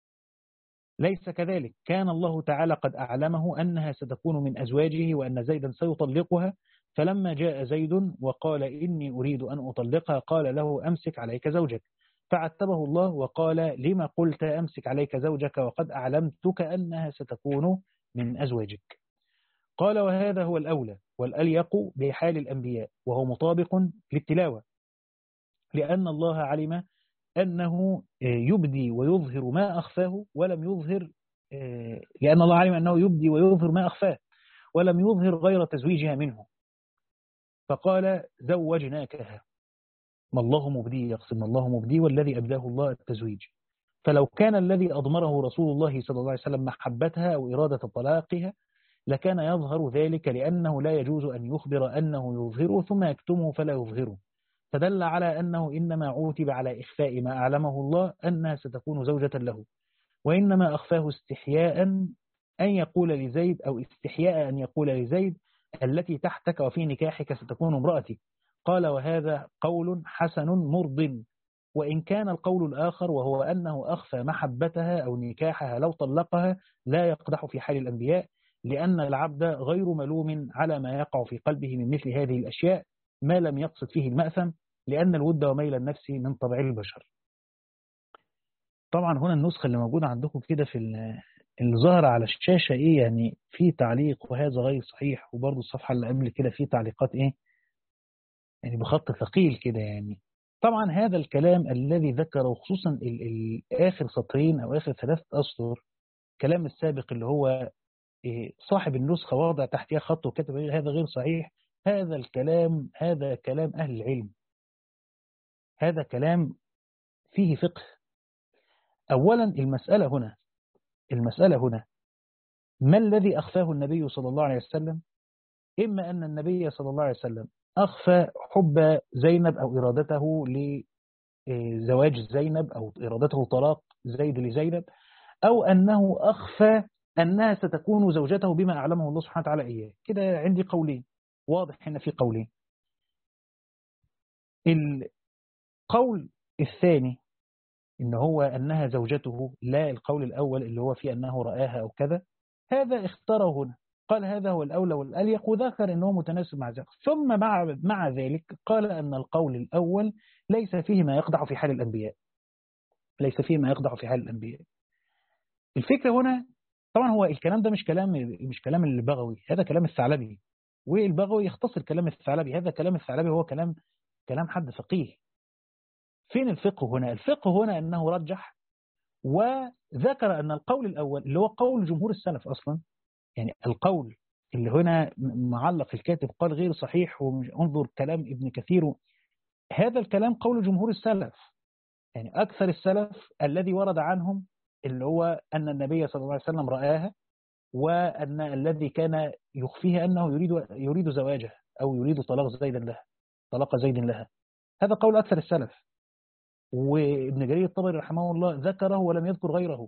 ليس كذلك، كان الله تعالى قد أعلمه أنها ستكون من أزواجه وأن زيدا سيطلقها، فلما جاء زيد وقال إني أريد أن أطلقها قال له أمسك عليك زوجك، فعتبه الله وقال لما قلت أمسك عليك زوجك وقد أعلمتك أنها ستكون من أزواجك. قال وهذا هو الأولى والأليق بحال الأنبياء وهو مطابق للتلاوة، لأن الله علم أنه يبدي ويظهر ما أخفاه ولم يظهر، لأن الله علم أنه يبدي ويظهر ما أخفاه ولم يظهر غير تزويجها منه، فقال زوجناكها. ما الله مبدي يقسم ما الله مبدي والذي أبداه الله التزويج. فلو كان الذي أضمره رسول الله صلى الله عليه وسلم محبتها أو إرادة طلاقها لكان يظهر ذلك، لأنه لا يجوز أن يخبر أنه يظهره ثم يكتمه فلا يظهره، فدل على أنه إنما عوتب على إخفاء ما أعلمه الله أنها ستكون زوجة له، وإنما أخفاه استحياء أن يقول لزيد أو استحياء أن يقول لزيد التي تحتك وفي نكاحك ستكون امرأتي. قال وهذا قول حسن مرض. وإن كان القول الآخر وهو أنه أخفى محبتها أو نكاحها لو طلقها لا يقدح في حال الأنبياء، لأن العبد غير ملوم على ما يقع في قلبه من مثل هذه الأشياء ما لم يقصد فيه المأثم، لأن الود وميل النفس من طبع البشر. طبعا هنا النسخة اللي موجودة عندكم كده في اللي ظهر على الشاشة إيه يعني في تعليق وهذا غير صحيح، وبرضه الصفحة اللي قبل كده في تعليقات إيه يعني بخط ثقيل كده يعني. طبعا هذا الكلام الذي ذكره خصوصا ال ال آخر سطرين أو آخر ثلاثة أسطر كلام السابق اللي هو إيه صاحب النسخة وضع تحتها خط وكتب هذا غير صحيح. هذا الكلام هذا كلام أهل العلم، هذا كلام فيه فقه. أولا المسألة هنا المسألة هنا ما الذي أخفاه النبي صلى الله عليه وسلم؟ إما أن النبي صلى الله عليه وسلم أخفى حب زينب أو إرادته لزواج زينب أو إرادته طلاق زيد لزينب، أو أنه أخفى أنها ستكون زوجته بما أعلمه الله سبحانه وتعالى إياه. كده عندي قولين، واضح هنا في قولين. القول الثاني إن هو أنها زوجته، لا القول الأول اللي هو فيه أنه رآها أو كذا، هذا اختاره هنا، قال هذا هو الأولى والأليق وذكر أنه متناسب مع ذلك، ثم مع, مع ذلك قال أن القول الأول ليس فيه ما يقدح في حال الأنبياء، ليس فيه ما يقدح في حال الأنبياء. الفكرة هنا طبعا هو الكلام ده مش كلام مش كلام البغوي، هذا كلام الثعلبي، والبغوي يختصر كلام الثعلبي، هذا كلام الثعلبي هو كلام كلام حد فقيه. فين الفقه هنا؟ الفقه هنا أنه رجح وذكر أن القول الأول اللي هو قول جمهور السلف أصلا، يعني القول اللي هنا معلق الكاتب قال غير صحيح وانظر كلام ابن كثير، هذا الكلام قول جمهور السلف، يعني أكثر السلف الذي ورد عنهم اللي هو أن النبي صلى الله عليه وسلم رآها، وأن الذي كان يخفيه أنه يريد يريد زواجها أو يريد طلاق زيد لها طلاق زيد لها، هذا قول أكثر السلف. وابن جرير الطبري رحمه الله ذكره ولم يذكر غيره،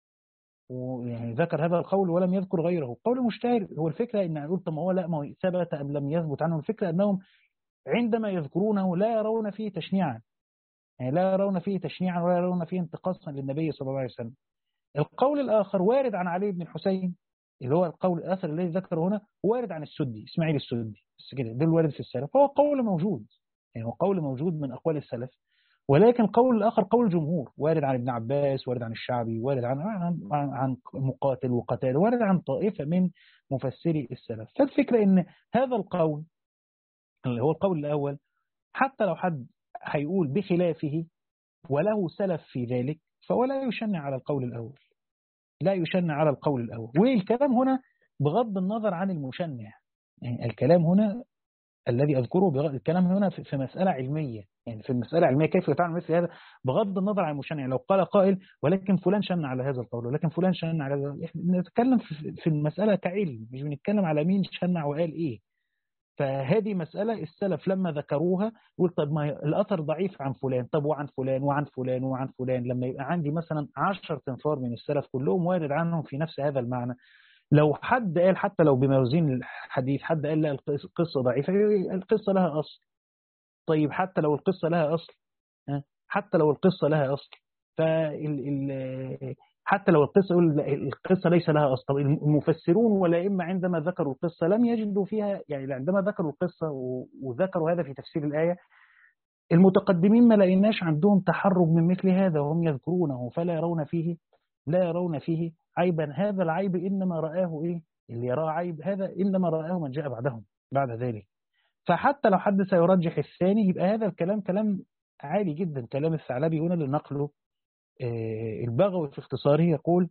ويعني ذكر هذا القول ولم يذكر غيره، قول مشتهر. هو الفكرة إن أقول طب ما هو لا ما هو ثبت أم لم يثبت عنه، الفكرة أنهم عندما يذكرونه لا يرون فيه تشنيعا، يعني لا يرون فيه تشنيعا ولا يرون فيه انتقاصا للنبي صلى الله عليه وسلم. القول الآخر وارد عن علي بن الحسين اللي هو القول الآخر الذي ذكره هنا، وارد عن السدي إسماعيل السدي، بس كده ده الوارد في السلف، فهو قول موجود، يعني هو قول موجود من أقوال السلف. ولكن القول الآخر قول الجمهور، وارد عن ابن عباس، وارد عن الشعبي، وارد عن عن, عن مقاتل وقتال، وارد عن طائفة من مفسري السلف. فالفكرة إن هذا القول اللي هو القول الأول حتى لو حد هيقول بخلافه وله سلف في ذلك فهو لا يشنع على القول الأول، لا يشنع على القول الأول. والكلام هنا بغض النظر عن المشنع، يعني الكلام هنا الذي أذكره بغض الكلام هنا في مسألة علمية، يعني في المسألة العلمية كيف يتعامل مثل هذا بغض النظر عن المشنع. لو قال قائل ولكن فلان شنع على هذا القول ولكن فلان شنع على هذا، نتكلم في المسألة كعلم، مش بنتكلم على مين شنع وقال إيه. فهذه مسألة السلف لما ذكروها يقول طب ما الأثر ضعيف عن فلان، طب وعن فلان وعن فلان وعن فلان، لما يبقى عندي مثلا عشر تنفار من السلف كلهم وارد عنهم في نفس هذا المعنى، لو حد قال حتى لو بموازين الحديث حد قال لا القصة ضعيفة، القصة لها أصل. طيب حتى لو القصة لها أصل حتى لو القصة لها أصل فال حتى لو القصة القصة ليس لها أصل، طب المفسرون ولا إما عندما ذكروا القصة لم يجدوا فيها، يعني عندما ذكروا القصة وذكروا هذا في تفسير الآية المتقدمين ما لقيناش عندهم تحرج من مثل هذا وهم يذكرونه، فلا يرون فيه لا يرون فيه عيبا. هذا العيب إنما رآه إيه اللي يراه عيب هذا إنما رآه من جاء بعدهم بعد ذلك. فحتى لو حد سيرجح الثاني يبقى هذا الكلام كلام عالي جدا. كلام الثعلبي هنا اللي نقله البغوي في اختصاره يقول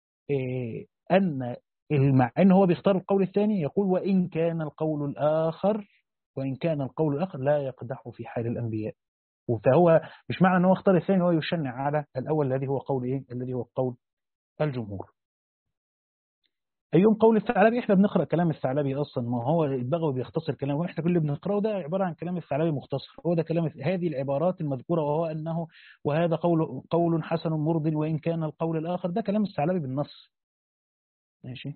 أن مع أن هو بيختار القول الثاني، يقول وإن كان القول الآخر وإن كان القول الآخر لا يقدح في حال الأنبياء. فهو مش معنى أن هو اختار الثاني هو يشنع على الأول الذي هو قول إيه الذي هو قول الجمهور. أيوم قول الثعلبي إحنا بنقرأ كلام الثعلبي أصلا، ما هو البغوي بيختصر كلامه وإحنا كل اللي بنقرأه ده عبارة عن كلام الثعلبي مختصر. هو ده كلام هذه العبارات المذكورة، وهو أنه وهذا قول قول حسن مرض وإن كان القول الآخر، ده كلام الثعلبي بالنص. ماشي.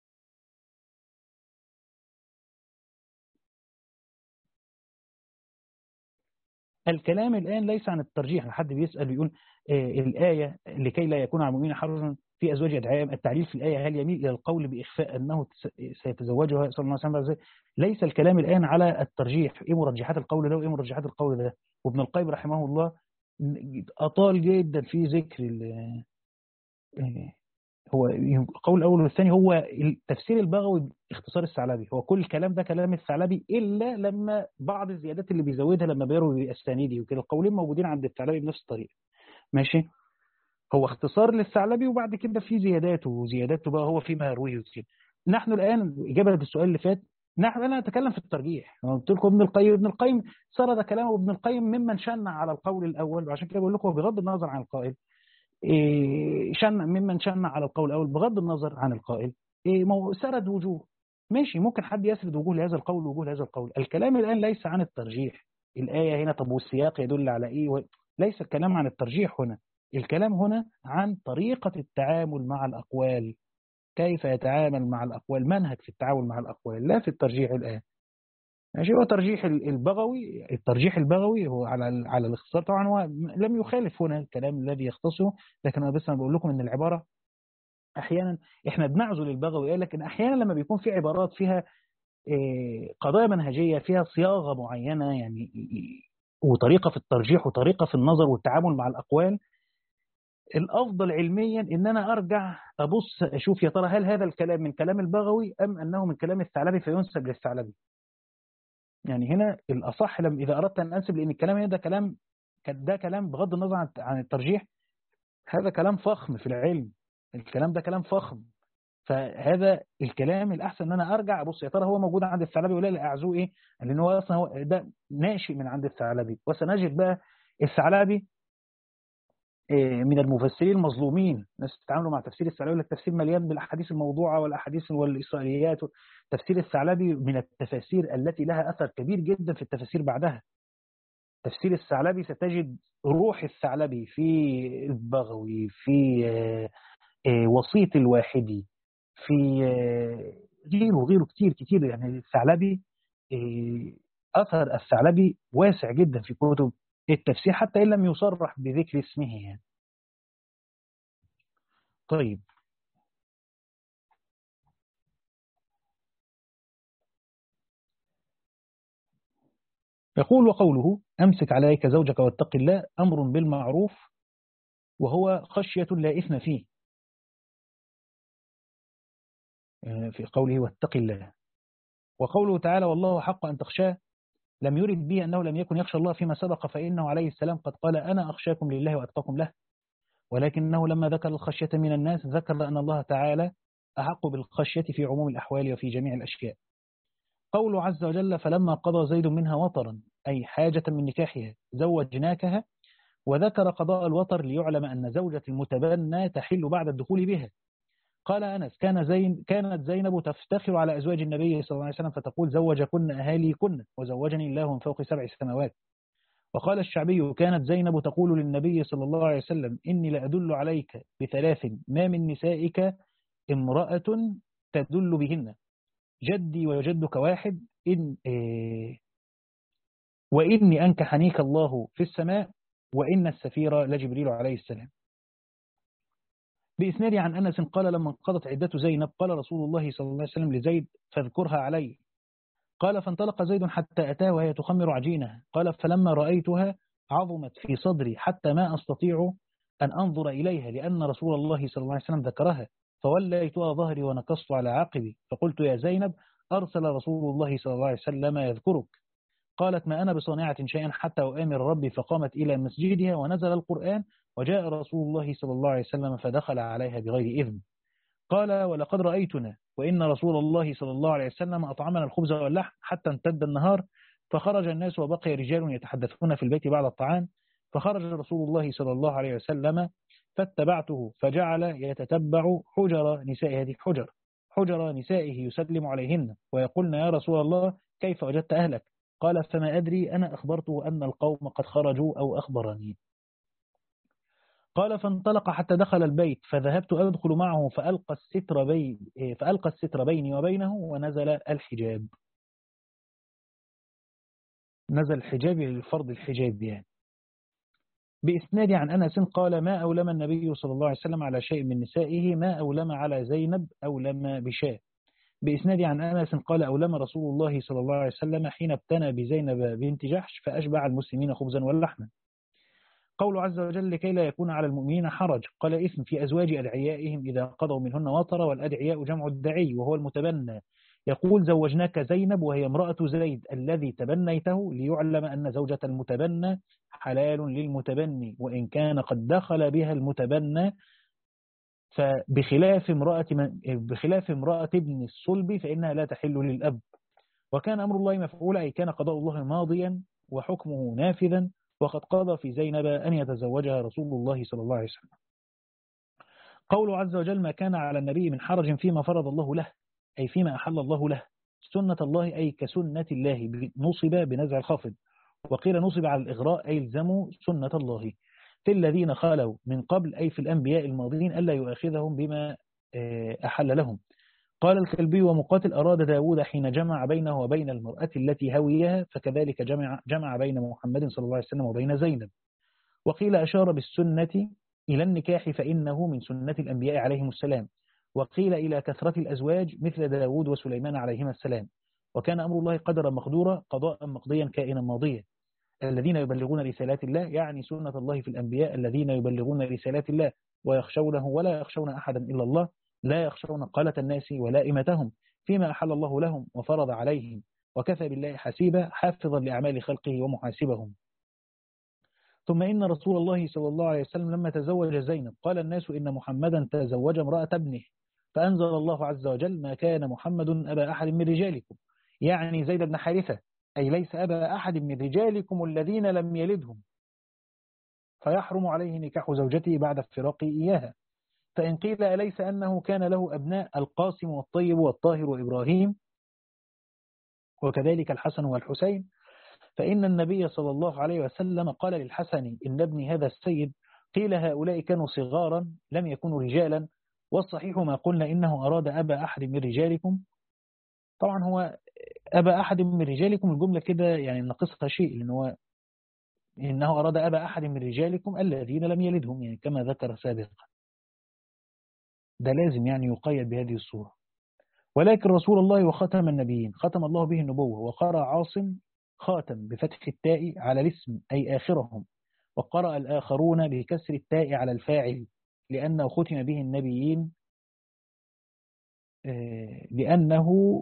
الكلام الآن ليس عن الترجيح. حد بيسأل يقول آه الآية لكي لا يكون على المؤمنين حرج في أزواج أدعيائهم، التعليل في الآية هل يميل إلى القول بإخفاء أنه سيتزوجها صلى الله عليه وسلم؟ ليس الكلام الآن على الترجيح، إيه مرجحات القول ده وإيه مرجحات القول ده. وابن القيم رحمه الله أطال جدا في ذكر هو القول الأول والثاني. هو التفسير البغوي باختصار الثعلبي، هو كل الكلام ده كلام الثعلبي إلا لما بعض الزيادات اللي بيزودها لما بيروي الأسانيدي وكده. القولين موجودين عند الثعلبي بنفس الطريقة. ماشي. هو اختصار للثعلبي وبعد كده في زياداته وزياداته بقى هو فيما يرويه وكده. نحن الآن إجابة للسؤال اللي فات، نحن أنا أتكلم في الترجيح. قلت لكم ابن القيم ابن القيم سرد كلامه. ابن القيم ممن شنع على القول الأول، وعشان كده بقول لكم بغض النظر عن القائل شنع ممن شنع على القول الأول بغض النظر عن القائل سرد وجوه. ماشي، ممكن حد يسرد وجوه لهذا القول ووجوه لهذا القول. الكلام الآن ليس عن الترجيح. الآية هنا طب والسياق يدل على إيه و... ليس الكلام عن الترجيح هنا. الكلام هنا عن طريقة التعامل مع الأقوال، كيف يتعامل مع الأقوال، منهج في التعامل مع الأقوال، لا في الترجيح الآن. ماشي. هو ترجيح البغوي الترجيح البغوي هو على على الاختصار طبعا. هو لم يخالف هنا الكلام الذي يختصه، لكن انا بس انا بقول لكم ان العباره احيانا احنا بنعزل البغوي، لكن احيانا لما بيكون في عبارات فيها قضايا منهجيه، فيها صياغه معينه يعني، وطريقه في الترجيح وطريقه في النظر والتعامل مع الاقوال، الافضل علميا ان انا ارجع ابص اشوف يا ترى هل هذا الكلام من كلام البغوي ام انه من كلام الثعلبي فينسب للثعلبي. يعني هنا الأصح لما إذا أردت أن أنسب، لأن الكلام هنا ده كلام ده كلام بغض النظر عن الترجيح، هذا كلام فخم في العلم. الكلام ده كلام فخم. فهذا الكلام الأحسن أن أنا أرجع أبص يا ترى هو موجود عند الثعلبي ولا لا، أعزوه إيه، لأن هو أصلا هو ده ناشئ من عند الثعلبي. وسنجد بقى الثعلبي من المفسرين المظلومين. ناس تتعاملوا مع تفسير الثعلبي، التفسير مليان بالأحاديث الموضوعة والأحاديث والإسرائيليات. تفسير الثعلبي من التفاسير التي لها أثر كبير جدا في التفاسير بعدها. تفسير الثعلبي ستجد روح الثعلبي في البغوي، في وسيط الواحدي، في غيره وغيره كتير كتير. يعني الثعلبي أثر الثعلبي واسع جدا في كتب التفسير حتى إن لم يصرح بذكر اسمه يعني. طيب، يقول وقوله أمسك عليك زوجك واتق الله أمر بالمعروف وهو خشية لا إثم فيه، في قوله واتق الله. وقوله تعالى والله حق أن تخشاه لم يرد به أنه لم يكن يخشى الله فيما سبق، فإنه عليه السلام قد قال أنا أخشاكم لله وأتقاكم له، ولكنه لما ذكر الخشية من الناس ذكر أن الله تعالى أحق بالخشية في عموم الأحوال وفي جميع الأشياء. قوله عز وجل فلما قضى زيد منها وطرا أي حاجة من نكاحها زوجناكها، وذكر قضاء الوطر ليعلم أن زوجة المتبنى تحل بعد الدخول بها. قال أنس كان زين كانت زينب تفتخر على أزواج النبي صلى الله عليه وسلم فتقول زوجكن أهاليكن وزوجني الله من فوق سبع سماوات. وقال الشعبي كانت زينب تقول للنبي صلى الله عليه وسلم إني لأدل عليك بثلاث ما من نسائك امرأة تدل بهن جدي وجدك واحد إن إيه وإني أنكحنيك الله في السماء وإن السفير لجبريل عليه السلام. بإسناد عن أنس قال لما انقضت عدة زينب قال رسول الله صلى الله عليه وسلم لزيد فاذكرها علي. قال فانطلق زيد حتى أتاه وهي تخمر عجينها. قال فلما رأيتها عظمت في صدري حتى ما أستطيع أن أنظر إليها لأن رسول الله صلى الله عليه وسلم ذكرها. فوليتها ظهري ونكصت على عقبي، فقلت يا زينب أرسل رسول الله صلى الله عليه وسلم يذكرك. قالت ما أنا بصانعة شيئا حتى أؤامر ربي، فقامت إلى مسجدها ونزل القرآن، وجاء رسول الله صلى الله عليه وسلم فدخل عليها بغير إذن. قال ولقد رأيتنا وإن رسول الله صلى الله عليه وسلم أطعمنا الخبز واللحم حتى امتد النهار، فخرج الناس وبقي رجال يتحدثون في البيت بعد الطعام، فخرج رسول الله صلى الله عليه وسلم فاتبعته، فجعل يتتبع حجر نساء هذه حجر حجر نسائه يسلم عليهن ويقولن يا رسول الله كيف وجدت أهلك؟ قال فما أدري، أنا أخبرته أن القوم قد خرجوا أو أخبرني. قال فانطلق حتى دخل البيت، فذهبت أدخل معه فألقى الستر, بي فألقى الستر بيني وبينه ونزل الحجاب. نزل الحجاب للفرض الحجاب يعني. بإسناد عن أنس قال ما أولم النبي صلى الله عليه وسلم على شيء من نسائه ما أولم على زينب أولم بشاء. بإسناد عن أنس قال أولم رسول الله صلى الله عليه وسلم حين ابتنى بزينب بنت جحش فأشبع المسلمين خبزا واللحما. قول عز وجل لكي لا يكون على المؤمنين حرج، قال إثم في أزواج أدعيائهم إذا قضوا منهن وطرا، والأدعياء جمع الدعي وهو المتبنى. يقول زوجناك زينب وهي امرأة زيد الذي تبنيته، ليعلم أن زوجة المتبنى حلال للمتبني وإن كان قد دخل بها المتبنى، فبخلاف امرأة, بخلاف امرأة ابن الصلب فإنها لا تحل للأب. وكان أمر الله مفعولا، أي كان قضاء الله ماضيا وحكمه نافذا، وقد قضى في زينب أن يتزوجها رسول الله صلى الله عليه وسلم. قول عز وجل ما كان على النبي من حرج فيما فرض الله له، أي فيما أحل الله له. سنة الله أي كسنة الله، نصب بنزع الخافض، وقيل نصب على الإغراء أي الزموا سنة الله في الذين خالوا من قبل، أي في الأنبياء الماضين ألا يؤاخذهم بما أحل لهم. قال الكلبي ومقاتل أراد داود حين جمع بينه وبين المرأة التي هويها، فكذلك جمع, جمع بين محمد صلى الله عليه وسلم وبين زينب. وقيل أشار بالسنة إلى النكاح فإنه من سنة الأنبياء عليهم السلام. وقيل إلى كثرة الأزواج مثل داود وسليمان عليهما السلام. وكان أمر الله قدرا مقدورا قضاء مقضيا كائنا ماضيا. الذين يبلغون رسالات الله، يعني سنة الله في الأنبياء الذين يبلغون رسالات الله ويخشونه ولا يخشون أحدا إلا الله، لا يخشون قالة الناس ولائمتهم فيما أحل الله لهم وفرض عليهم، وكفى بالله حسيبا حافظا لأعمال خلقه ومحاسبهم. ثم إن رسول الله صلى الله عليه وسلم لما تزوج زينب قال الناس إن محمدا تزوج امرأة ابنه، فأنزل الله عز وجل ما كان محمد أبا أحد من رجالكم، يعني زيد بن حارثة، أي ليس أبا أحد من رجالكم الذين لم يلدهم، فيحرم عليه نكاح زوجته بعد فراقه إياها. فإن قيل أليس أنه كان له أبناء القاسم والطيب والطاهر وإبراهيم وكذلك الحسن والحسين، فإن النبي صلى الله عليه وسلم قال للحسن إن ابني هذا السيد، قيل هؤلاء كانوا صغارا لم يكونوا رجالا، والصحيح ما قلنا إنه أراد أبا أحد من رجالكم. طبعا هو أبا أحد من رجالكم الجملة كده يعني نقصها شيء، لأنه إنه أراد أبا أحد من رجالكم الذين لم يلدهم، يعني كما ذكر سابقا، ده لازم يعني يقيد بهذه الصورة. ولكن رسول الله وختم النبيين ختم الله به النبوة. وقرأ عاصم خاتم بفتح التاء على الاسم أي آخرهم، وقرأ الآخرون بكسر التاء على الفاعل لأنه ختم به النبيين، لأنه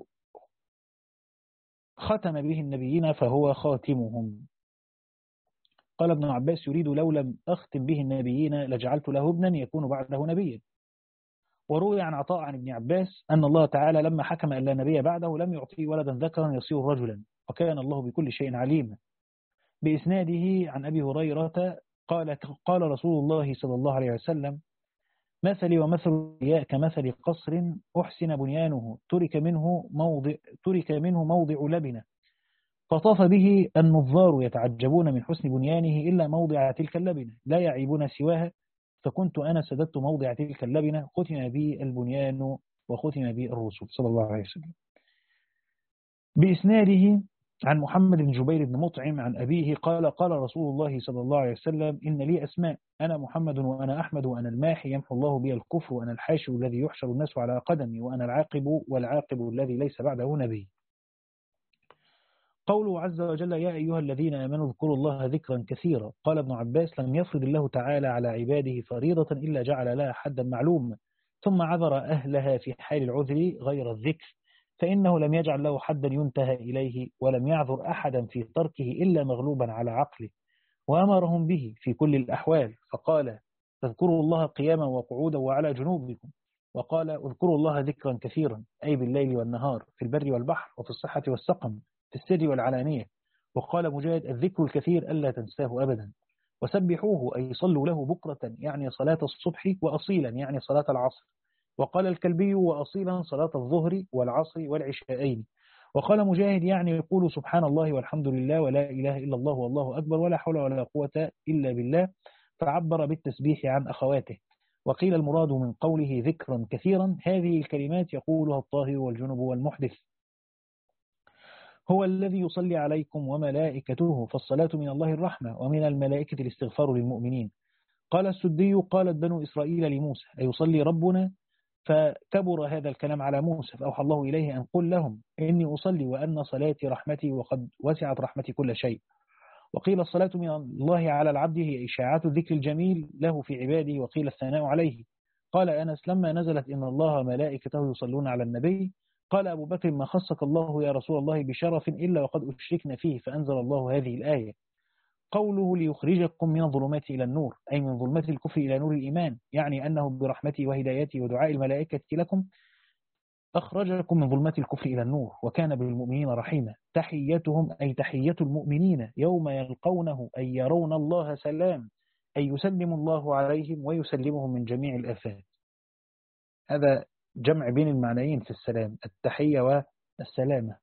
ختم به النبيين فهو خاتمهم. قال ابن عباس يريد لو لم أختم به النبيين لجعلت له ابنا يكون بعده نبيا. وروي عن عطاء عن ابن عباس أن الله تعالى لما حكم أن لا نبي بعده لم يعطيه ولدا ذكرا يصير رجلا، وكان الله بكل شيء عليما. بإسناده عن أبي هريرة قال قال رسول الله صلى الله عليه وسلم مثلي ومثل الياء كمثل قصر أحسن بنيانه ترك منه موضع, ترك منه موضع لبنة، فطاف به النظار يتعجبون من حسن بنيانه إلا موضع تلك اللبنة لا يعيبون سواها، فكنت أنا سددت موضع تلك اللبنة، ختم بي البنيان وختم بي الرسول صلى الله عليه وسلم. بإسناده عن محمد بن جبير بن مطعم عن أبيه قال قال رسول الله صلى الله عليه وسلم إن لي أسماء أنا محمد وأنا أحمد وأنا الماحي يمحو الله بي الكفر وأنا الحاشر الذي يحشر الناس على قدمي وأنا العاقب والعاقب الذي ليس بعده نبي. قوله عز وجل يا أيها الذين آمنوا اذكروا الله ذكرا كثيرا. قال ابن عباس لم يفرض الله تعالى على عباده فريضة إلا جعل لها حدا معلوما، ثم عذر أهلها في حال العذر غير الذكر، فإنه لم يجعل له حدا ينتهى إليه، ولم يعذر أحدا في تركه إلا مغلوبا على عقله، وأمرهم به في كل الأحوال، فقال: فاذكروا الله قياما وقعودا وعلى جنوبكم. وقال: اذكروا الله ذكرا كثيرا، أي بالليل والنهار، في البر والبحر، وفي الصحة والسقم، في السر والعلانية. وقال مجاهد: الذكر الكثير ألا تنساه أبدا. وسبحوه، أي صلوا له بكرة، يعني صلاة الصبح، وأصيلا يعني صلاة العصر. وقال الكلبي: وأصيلا صلاة الظهر والعصر والعشاءين. وقال مجاهد: يعني يقول سبحان الله والحمد لله ولا إله إلا الله والله أكبر ولا حول ولا قوة إلا بالله، فعبر بالتسبيح عن أخواته. وقيل المراد من قوله ذكرا كثيرا هذه الكلمات يقولها الطاهر والجنب والمحدث. هو الذي يصلي عليكم وملائكته، فالصلاة من الله الرحمة، ومن الملائكة الاستغفار للمؤمنين. قال السدي: قالت بنو إسرائيل لموسى: أيصلي ربنا؟ فكبر هذا الكلام على موسى، فأوحى الله إليه أن قل لهم: إني أصلي وأن صلاتي رحمتي وقد وسعت رحمتي كل شيء. وقيل الصلاة من الله على العبد هي إشاعات الذكر الجميل له في عباده، وقيل الثناء عليه. قال أنس: لما نزلت إن الله ملائكته يصلون على النبي، قال أبو بكر: ما خصك الله يا رسول الله بشرف إلا وقد أشركنا فيه، فأنزل الله هذه الآية. قوله: ليخرجكم من الظلمات إلى النور، أي من ظلمات الكفر إلى نور الإيمان، يعني أنه برحمته وهدايته ودعاء الملائكة لكم أخرجكم من ظلمات الكفر إلى النور، وكان بالمؤمنين رحيما. تحيتهم، أي تحية المؤمنين يوم يلقونه، أي يرون الله سلام، أي يسلم الله عليهم ويسلمهم من جميع الآفات. هذا جمع بين المعنيين في السلام، التحية والسلامة.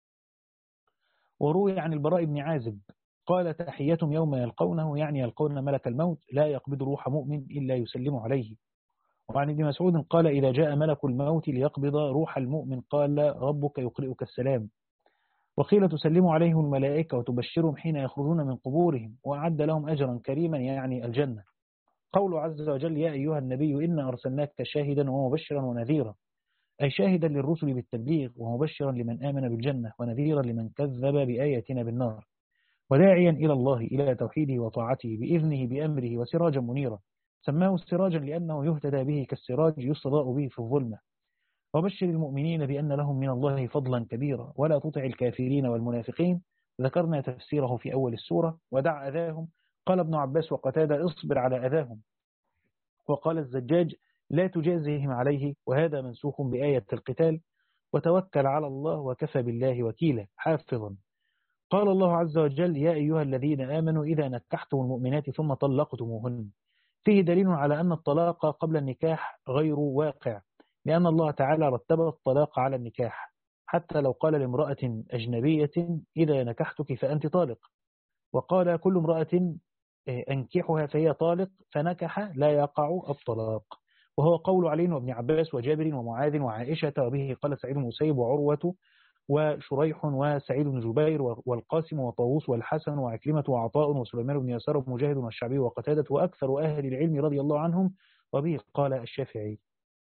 وروي عن البراء بن عازب قال: تحيتهم يوم يلقونه، يعني يلقون ملك الموت، لا يقبض روح مؤمن إلا يسلم عليه. وعن ابن مسعود قال: إذا جاء ملك الموت ليقبض روح المؤمن قال: ربك يقرئك السلام. وقيل: تسلم عليهم الملائكة وتبشرهم حين يخرجون من قبورهم، وأعد لهم أجرا كريما، يعني الجنة. قول عز وجل: يا أيها النبي إنا أرسلناك شاهدا ومبشرا ونذيرا، أي شاهدا للرسل بالتبليغ، ومبشرا لمن آمن بالجنة، ونذيرا لمن كذب بآياتنا بالنار، وداعيا إلى الله إلى توحيده وطاعته بإذنه بأمره، وسراجا منيرا. سماه سراجا لأنه يهتدى به كالسراج يستضاء به في الظلمة. وبشر المؤمنين بأن لهم من الله فضلا كبيرا، ولا تطع الكافرين والمنافقين. ذكرنا تفسيره في أول السورة. ودع أذاهم. قال ابن عباس وقتادة: اصبر على أذاهم. وقال الزجاج: لا تجازهم عليه، وهذا منسوخ بآية القتال: وتوكل على الله وكفى بالله وكيلا حافظا. قال الله عز وجل: يا أيها الذين آمنوا إذا نكحتم المؤمنات ثم طلقتموهن. فيه دليل على أن الطلاق قبل النكاح غير واقع، لأن الله تعالى رتب الطلاق على النكاح، حتى لو قال لامرأة أجنبية: إذا نكحتك فأنت طالق، وقال: كل امرأة أنكحها فهي طالق، فنكح لا يقع الطلاق. وهو قول علي وابن عباس وجابر ومعاذ وعائشة، وبه قال سعيد بن المسيب وعروة وشريح وسعيد بن جبير والقاسم وطاووس والحسن وعكرمة وعطاء وسليمان بن يسار ومجاهد والشعبي وقتادة وأكثر أهل العلم رضي الله عنهم، وبه قال الشافعي.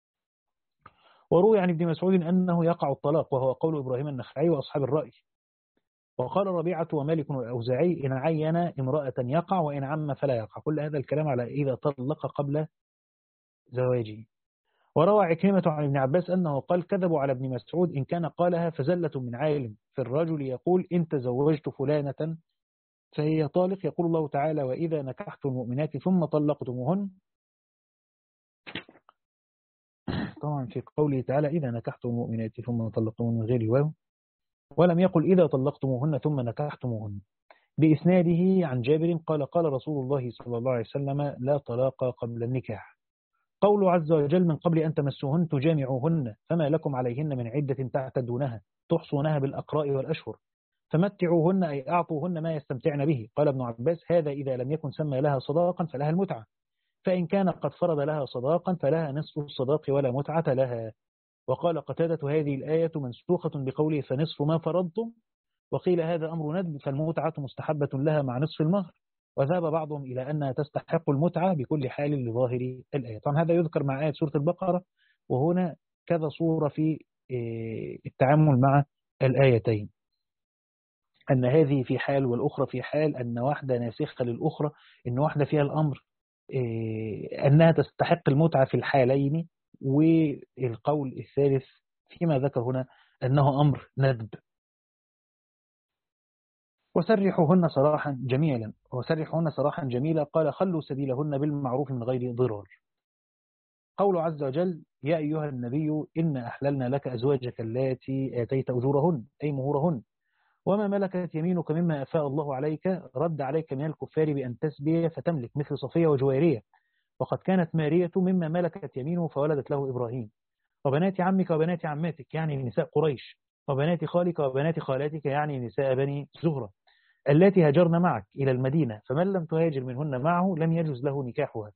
وروي عن ابن مسعود أنه يقع الطلاق، وهو قول إبراهيم النخعي وأصحاب الرأي. وقال ربيعة ومالك والأوزاعي: إن عين امرأة يقع، وإن عم فلا يقع. كل هذا الكلام على إذا طلق قبل زواجه. وروى عكرمة عن ابن عباس أنه قال: كذبوا على ابن مسعود إن كان قالها فزلة من عالم في الرجل يقول: إن تزوجت فلانة فهي طالق. يقول الله تعالى: وإذا نكحت المؤمنات ثم طلقتموهن. طبعا في قوله تعالى: إذا نكحت المؤمنات ثم طلقتموهن من غير واو، ولم يقل إذا طلقتموهن ثم نكحتموهن. بإسناده عن جابر قال: قال رسول الله صلى الله عليه وسلم: لا طلاق قبل النكاح. قول عز وجل: من قبل أن تمسوهن تجامعوهن، فما لكم عليهن من عدة تعتدونها تحصونها بالأقراء والأشهر، فمتعوهن، أي أعطوهن ما يستمتعن به. قال ابن عباس: هذا إذا لم يكن سمى لها صداقا فلها المتعة، فإن كان قد فرض لها صداقا فلها نصف الصداق ولا متعة لها. وقال قتادة: هذه الآية منسوخة بقوله: فنصف ما فرضتم. وقيل هذا أمر ندب، فالمتعة مستحبة لها مع نصف المهر. وذهب بعضهم إلى أنها تستحق المتعة بكل حال لظاهر الآية. طبعا هذا يذكر مع آية سورة البقرة، وهنا كذا صورة في التعامل مع الآيتين، أن هذه في حال والأخرى في حال، أن واحدة ناسخة للأخرى، أن واحدة فيها الأمر أنها تستحق المتعة في الحالين والقول الثالث فيما ذكر هنا أنه أمر ندب. وسرحوهن سراحا جميلا وسرحوهن سراحا جميلا قال خلوا سبيلهن بالمعروف من غير ضرار. قول عز وجل يا أيها النبي إن أحللنا لك أزواجك اللاتي آتيت أجورهن أي مهورهن وما ملكت يمينك مما أفاء الله عليك رد عليك من الكفار بأن تسبي فتملك مثل صفية وجويرية وقد كانت مارية مما ملكت يمينه فولدت له إبراهيم وبنات عمك وبنات عماتك يعني نساء قريش وبنات خالك وبنات خالاتك يعني نساء بني زهرة التي هاجرن معك إلى المدينة فمن لم تهاجر منهن معه لم يجوز له نكاحها.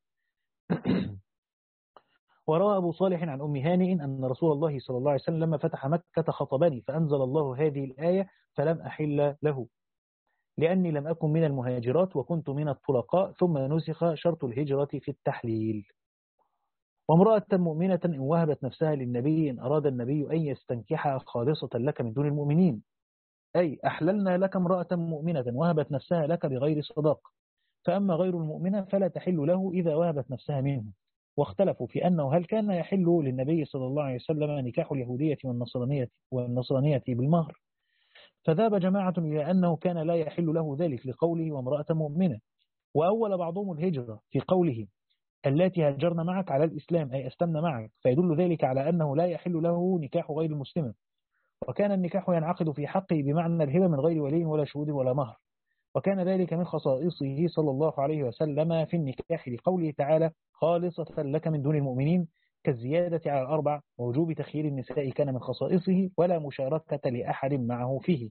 وروى أبو صالح عن أم هانئ أن رسول الله صلى الله عليه وسلم لما فتح مكة خطبني فأنزل الله هذه الآية فلم أحل له لأني لم أكن من المهاجرات وكنت من الطلقاء ثم نسخ شرط الهجرة في التحليل. وامرأة مؤمنة إن وهبت نفسها للنبي إن أراد النبي أن يستنكحها خالصة لك من دون المؤمنين أي أحللنا لك امرأة مؤمنة وهبت نفسها لك بغير صداق فأما غير المؤمنة فلا تحل له إذا وهبت نفسها منه. واختلفوا في أنه هل كان يحل للنبي صلى الله عليه وسلم نكاح اليهودية والنصرانية, والنصرانية بالمهر فذهب جماعة إلى أنه كان لا يحل له ذلك لقوله وامرأة مؤمنة. وأول بعضهم الهجرة في قوله التي هاجرن معك على الإسلام أي أسلمن معك فيدل ذلك على أنه لا يحل له نكاح غير المسلمة وكان النكاح ينعقد في حقه بمعنى الهبة من غير ولي ولا شهود ولا مهر وكان ذلك من خصائصه صلى الله عليه وسلم في النكاح لقوله تعالى خالصة لك من دون المؤمنين كالزيادة على الأربع ووجوب تخيير النساء كان من خصائصه ولا مشاركة لأحد معه فيه.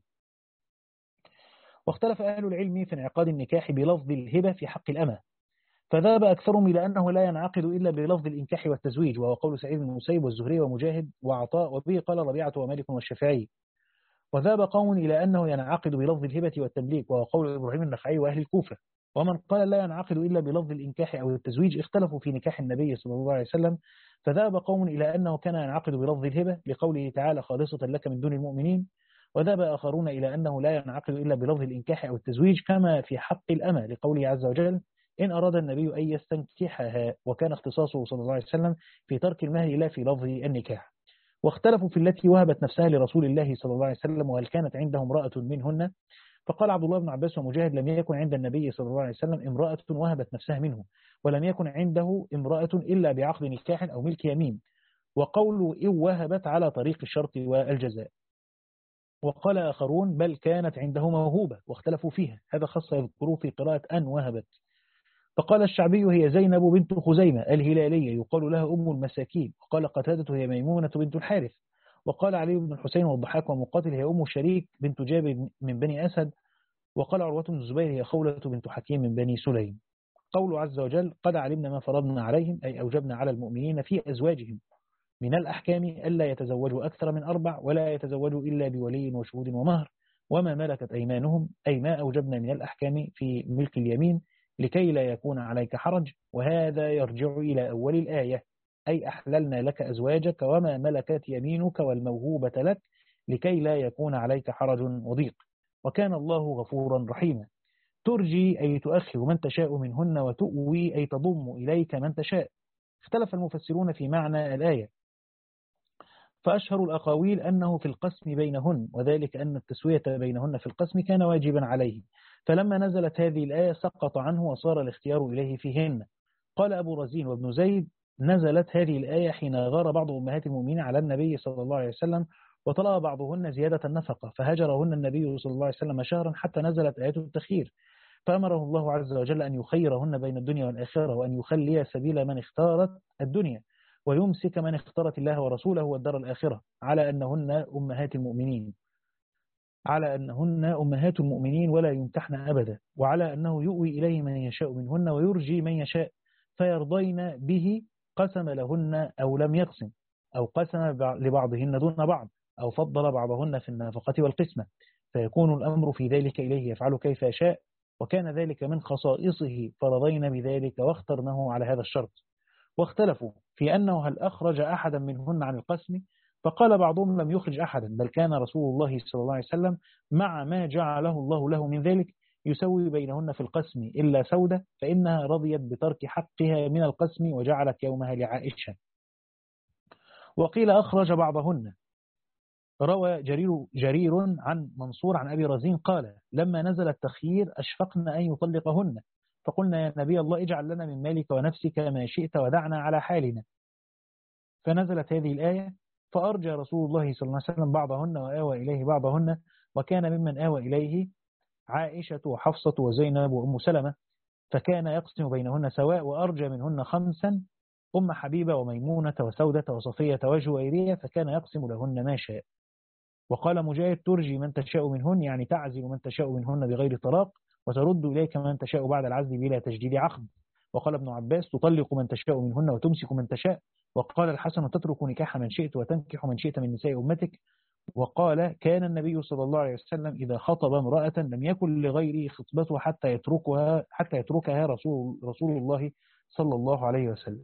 واختلف أهل العلم في انعقاد النكاح بلفظ الهبة في حق الأمة فذهب أكثرهم إلى أنه لا ينعقد إلا بلفظ الإنكاح والتزويج وهو قول سعيد بن المسيب والزهري ومجاهد وعطاء وبه قال ربيعة ومالك والشافعي. وذهب قوم إلى أنه ينعقد بلفظ الهبة والتمليك وهو قول إبراهيم النخعي وأهل الكوفة. ومن قال لا ينعقد إلا بلفظ الإنكاح أو التزويج اختلفوا في نكاح النبي صلى الله عليه وسلم فذهب قوم إلى أنه كان ينعقد بلفظ الهبة لقوله تعالى خالصة لك من دون المؤمنين وذهب آخرون إلى أنه لا ينعقد إلا بلفظ الإنكاح أو التزويج كما في حق الأمة لقوله عز وجل إن أراد النبي أن يستنكحها وكان اختصاصه صلى الله عليه وسلم في ترك المهر لا في لفظ النكاح. واختلفوا في التي وهبت نفسها لرسول الله صلى الله عليه وسلم وهل كانت عنده امرأة منهن فقال عبد الله بن عباس ومجاهد لم يكن عند النبي صلى الله عليه وسلم امرأة وهبت نفسها منه ولم يكن عنده امرأة إلا بعقد نكاح أو ملك يمين وقوله إن وهبت على طريق الشرط والجزاء. وقال آخرون بل كانت عنده موهوبة واختلفوا فيها هذا خاصة يذكروه في قراءة أن وهبت. فقال الشعبي هي زينب بنت خزيمة الهلالية يقال لها أم المساكين وقال قتادة هي ميمونة بنت الحارث وقال علي بن الحسين والضحاك ومقاتل هي أم شريك بنت جابر من بني أسد وقال عروة بن الزبير هي خولة بنت حكيم من بني سليم. قول عز وجل قد علمنا ما فرضنا عليهم أي أوجبنا على المؤمنين في أزواجهم من الأحكام ألا يتزوجوا أكثر من أربع ولا يتزوجوا إلا بولي وشهود ومهر وما ملكت أيمانهم أي ما أوجبنا من الأحكام في ملك اليمين لكي لا يكون عليك حرج وهذا يرجع إلى أول الآية أي أحللنا لك أزواجك وما ملكت يمينك والموهوبة لك لكي لا يكون عليك حرج وضيق وكان الله غفورا رحيما. ترجي أي تؤخر من تشاء منهن وتؤوي أي تضم إليك من تشاء. اختلف المفسرون في معنى الآية فأشهر الأقاويل أنه في القسم بينهن وذلك أن التسوية بينهن في القسم كان واجبا عليه فلما نزلت هذه الآية سقط عنه وصار الاختيار إليه فيهن. قال أبو رزين وابن زيد نزلت هذه الآية حين غار بعض أمهات المؤمنين على النبي صلى الله عليه وسلم وطلب بعضهن زيادة النفقة فهجرهن النبي صلى الله عليه وسلم شهرا حتى نزلت آية التخيير فأمره الله عز وجل أن يخيرهن بين الدنيا والآخرة وأن يخلي سبيل من اختارت الدنيا ويمسك من اختارت الله ورسوله والدار الآخرة على أنهن أمهات المؤمنين على أنهن أمهات المؤمنين ولا ينكحن أبدا وعلى أنه يؤوي إليه من يشاء منهن ويرجي من يشاء فيرضين به قسم لهن أو لم يقسم أو قسم لبعضهن دون بعض أو فضل بعضهن في النفقة والقسمة فيكون الأمر في ذلك إليه يفعل كيف يشاء وكان ذلك من خصائصه فرضين بذلك واخترناه على هذا الشرط. واختلفوا في أنه هل أخرج أحدا منهن عن القسم فقال بعضهم لم يخرج أحدا بل كان رسول الله صلى الله عليه وسلم مع ما جعله الله له من ذلك يسوي بينهن في القسم إلا سودة فإنها رضيت بترك حقها من القسم وجعلت يومها لعائشة وقيل أخرج بعضهن. روى جرير, جرير عن منصور عن أبي رزين قال لما نزل التخيير أشفقنا أن يطلقهن، فقلنا يا نبي الله اجعل لنا من مالك ونفسك ما شئت ودعنا على حالنا. فنزلت هذه الآية فأرجى رسول الله صلى الله عليه وسلم بعضهن وآوى إليه بعضهن، وكان ممن آوى إليه عائشة وحفصة وزينب وأم سلمة، فكان يقسم بينهن سواء، وأرجى منهن خمسا أم حبيبة وميمونة وسودة وصفية وجويرية، فكان يقسم لهن ما شاء. وقال مجاهد ترجي من تشاء منهن يعني تعزل من تشاء منهن بغير طلاق، وترد إليك من تشاء بعد العزل بلا تجديد عقد. وقال ابن عباس تطلق من تشاء منهن وتمسك من تشاء. وقال الحسن تترك نكاح من شئت وتنكح من شئت من نساء أمتك. وقال كان النبي صلى الله عليه وسلم إذا خطب امرأة لم يكن لغيره خطبته حتى يتركها حتى يتركها رسول رسول الله صلى الله عليه وسلم.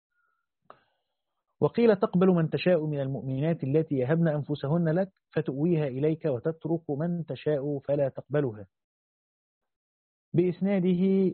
وقيل تقبل من تشاء من المؤمنات التي يهبن أنفسهن لك فتؤويها إليك، وتترك من تشاء فلا تقبلها. بإسناده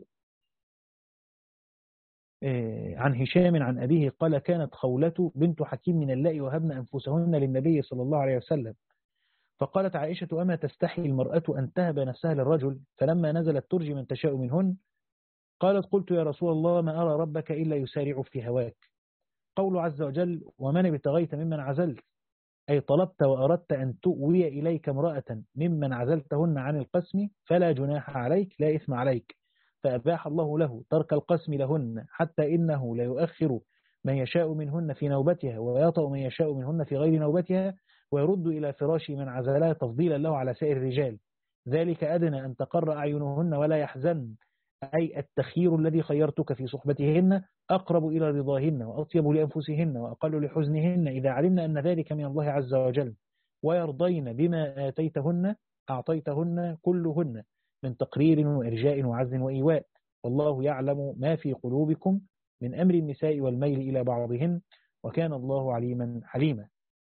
عن هشام عن أبيه قال كانت خولة بنت حكيم من اللائي وهبن أنفسهن للنبي صلى الله عليه وسلم، فقالت عائشة أما تستحي المرأة أن تهب نفسها للرجل؟ فلما نزلت ترجي من تشاء منهن قالت قلت يا رسول الله ما أرى ربك إلا يسارع في هواك. قول عز وجل ومن ابتغيت ممن عزلت، أي طلبت وأردت أن تؤوي إليك امرأة ممن عزلتهن عن القسم فلا جناح عليك لا إثم عليك، فأباح الله له ترك القسم لهن حتى إنه لا يؤخر من يشاء منهن في نوبتها ويطأ من يشاء منهن في غير نوبتها، ويرد إلى فراش من عزلها تفضيلا له على سائر الرجال، ذلك أدنى أن تقر أعينهن ولا يحزن، أي التخيير الذي خيرتك في صحبتهن أقرب إلى رضاهن وأطيب لأنفسهن وأقل لحزنهن إذا علمنا أن ذلك من الله عز وجل، ويرضين بما آتيتهن أعطيتهن كلهن من تقرير وإرجاء وعزل وإيواء، والله يعلم ما في قلوبكم من أمر النساء والميل إلى بعضهن وكان الله عليما حليما.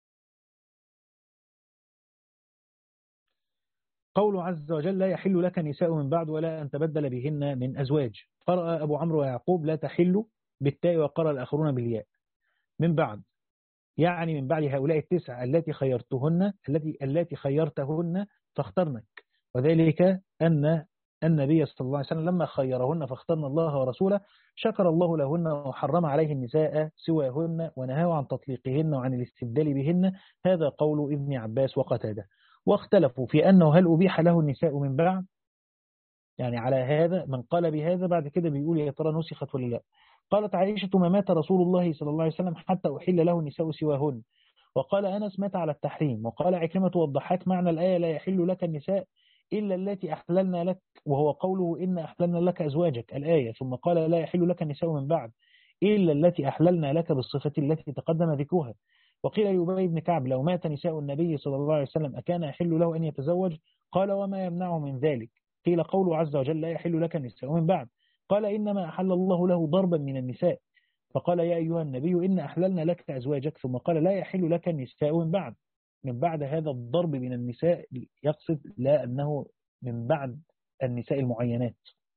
قول عز وجل لا يحل لك نساء من بعد ولا أن تبدل بهن من أزواج. قرأ أبو عمرو ويعقوب لا تحل بالتاء، وقرأ الآخرون بالياء من بعد، يعني من بعد هؤلاء التسع التي خيرتهن التي التي خيرتهن فاخترنك، وذلك أن النبي صلى الله عليه وسلم لما خيرهن فاخترن الله ورسوله شكر الله لهن وحرم عليه النساء سواهن ونهاه عن تطليقهن وعن الاستبدال بهن. هذا قول ابن عباس وقتاده. واختلفوا في أنه هل أبيح له النساء من بعد، يعني على هذا من قال بهذا بعد كده بيقول يا ترى نسخت ولا لا. قالت عائشة ما مات رسول الله صلى الله عليه وسلم حتى أحل له النساء سواهن، وقال أنس مات على التحريم، وقال عكرمة والضحاك معنى الآية لا يحل لك النساء إلا التي أحللنا لك، وهو قوله إن أحللنا لك أزواجك الآية، ثم قال لا يحل لك النساء من بعد إلا التي أحللنا لك بالصفة التي تقدم ذكرها. وقيل لأبي بن كعب لو مات نساء النبي صلى الله عليه وسلم أكان يحل له أن يتزوج؟ قال وما يمنعه من ذلك؟ قيل قوله عز وجل لا يحل لك النساء من بعد، قال إنما أحل الله له ضربا من النساء، فقال يا أيها النبي إن أحللنا لك أزواجك، ثم قال لا يحل لك النساء من بعد. من بعد هذا الضرب من النساء يقصد لا أنه من بعد النساء المعينات.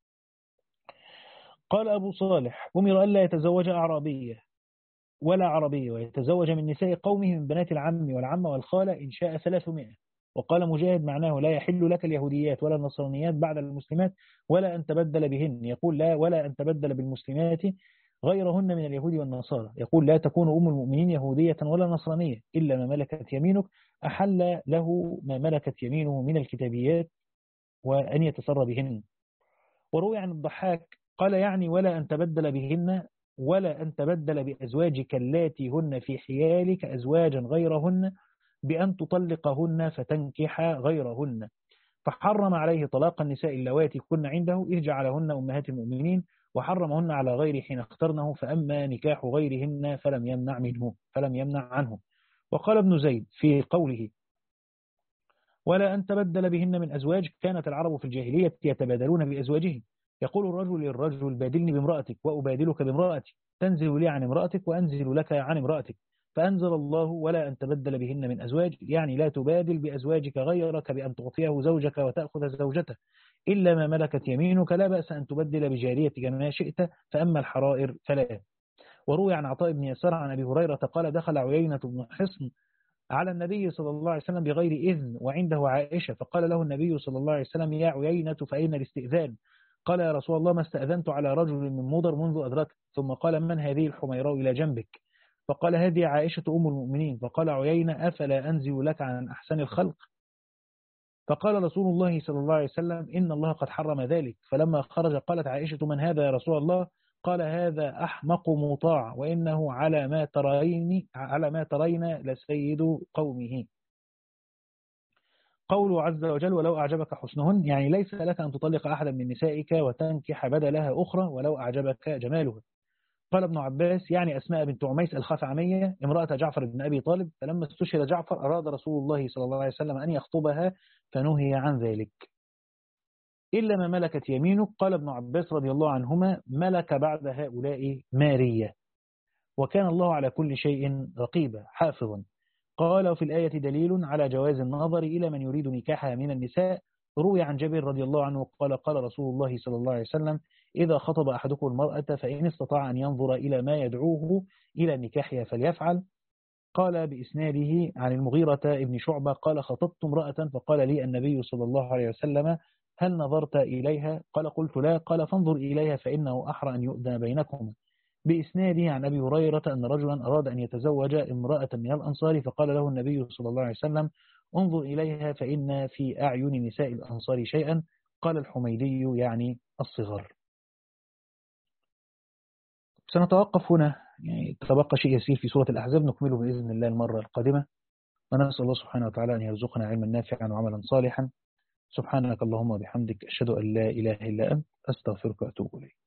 قال أبو صالح أمر ألا يتزوج أعرابية ولا عربية، ويتزوج من نساء قومه من بنات العم والعمة والخالة إن شاء ثلاثمائة. وقال مجاهد معناه لا يحل لك اليهوديات ولا النصرانيات بعد المسلمات ولا أن تبدل بهن، يقول لا ولا أن تبدل بالمسلمات غيرهن من اليهود والنصارى، يقول لا تكون أم المؤمنين يهودية ولا نصرانية إلا ما ملكت يمينك، أحل له ما ملكت يمينه من الكتابيات وأن يتسر بهن. وروي عن الضحاك قال يعني ولا أن تبدل بهن ولا أن تبدل بأزواجك اللاتي هن في حيالك أزواجا غيرهن بأن تطلقهن فتنكح غيرهن، فحرم عليه طلاق النساء اللواتي كن عنده إذ جعلهن أمهات المؤمنين وحرمهن على غير حين اخترنه، فأما نكاح غيرهن فلم يمنع منه فلم يمنع عنه. وقال ابن زيد في قوله ولا أن تبدل بهن من أزواج كانت العرب في الجاهلية يتبادلون بأزواجهم، يقول الرجل للرجل بادلني بامرأتك وأبادلك بامرأتي، تنزل لي عن امرأتك وأنزل لك عن امرأتك، فأنزل الله ولا أن تبدل بهن من أزواج، يعني لا تبادل بأزواجك غيرك بأن تعطيه زوجك وتأخذ زوجته إلا ما ملكت يمينك، لا بأس أن تبدل بجاريتك ما شئت، فأما الحرائر فلا. وروي عن عطاء بن يسار عن أبي هريرة قال دخل عيينة بن حصن على النبي صلى الله عليه وسلم بغير إذن وعنده عائشة، فقال له النبي صلى الله عليه وسلم يا عيينة فأين الاستئذان؟ قال يا رسول الله ما استأذنت على رجل من مضر منذ أدركت. ثم قال من هذه الحميراء إلى جنبك؟ فقال هذه عائشة أم المؤمنين. فقال عيينة أفلا أنزل لك عن أحسن الخلق؟ فقال رسول الله صلى الله عليه وسلم إن الله قد حرم ذلك. فلما خرج قالت عائشة من هذا يا رسول الله؟ قال هذا أحمق مطاع وإنه على ما ترين على ما ترين لسيد قومه. قوله عز وجل ولو أعجبك حسنهن، يعني ليس لك أن تطلق أحدا من نسائك وتنكح بدلها أخرى ولو أعجبك جمالها. قال ابن عباس يعني أسماء بنت عميس الخثعمية امرأة جعفر بن أبي طالب، فلما استشهد جعفر أراد رسول الله صلى الله عليه وسلم أن يخطبها فنهي عن ذلك. إلا ما ملكت يمينك. قال ابن عباس رضي الله عنهما ملك بعد هؤلاء مارية، وكان الله على كل شيء رقيبا حافظا. قال وفي الآية دليل على جواز النظر إلى من يريد نكاحها من النساء. روي عن جابر رضي الله عنه قال قال رسول الله صلى الله عليه وسلم إذا خطب أحدكم المرأة فإن استطاع أن ينظر إلى ما يدعوه إلى نكاحها فليفعل. قال بإسناده عن المغيرة ابن شعبة قال خطبت امرأة فقال لي النبي صلى الله عليه وسلم هل نظرت إليها؟ قال قلت لا. قال فانظر إليها فإنه أحرى أن يؤذن بينكم. بإسناده عن أبي هريرة أن رجلا أراد أن يتزوج امرأة من الأنصار فقال له النبي صلى الله عليه وسلم انظر إليها فإن في أعين نساء الأنصار شيئا. قال الحميدي يعني الصغر. سنتوقف هنا، يعني تبقى شيء يسير في سورة الأحزاب نكمله بإذن الله المرة القادمة، ونسأل الله سبحانه وتعالى أن يرزقنا علما نافعا وعملا صالحا. سبحانك اللهم وبحمدك أشهد أن لا إله إلا أنت أستغفرك وأتوب إليك.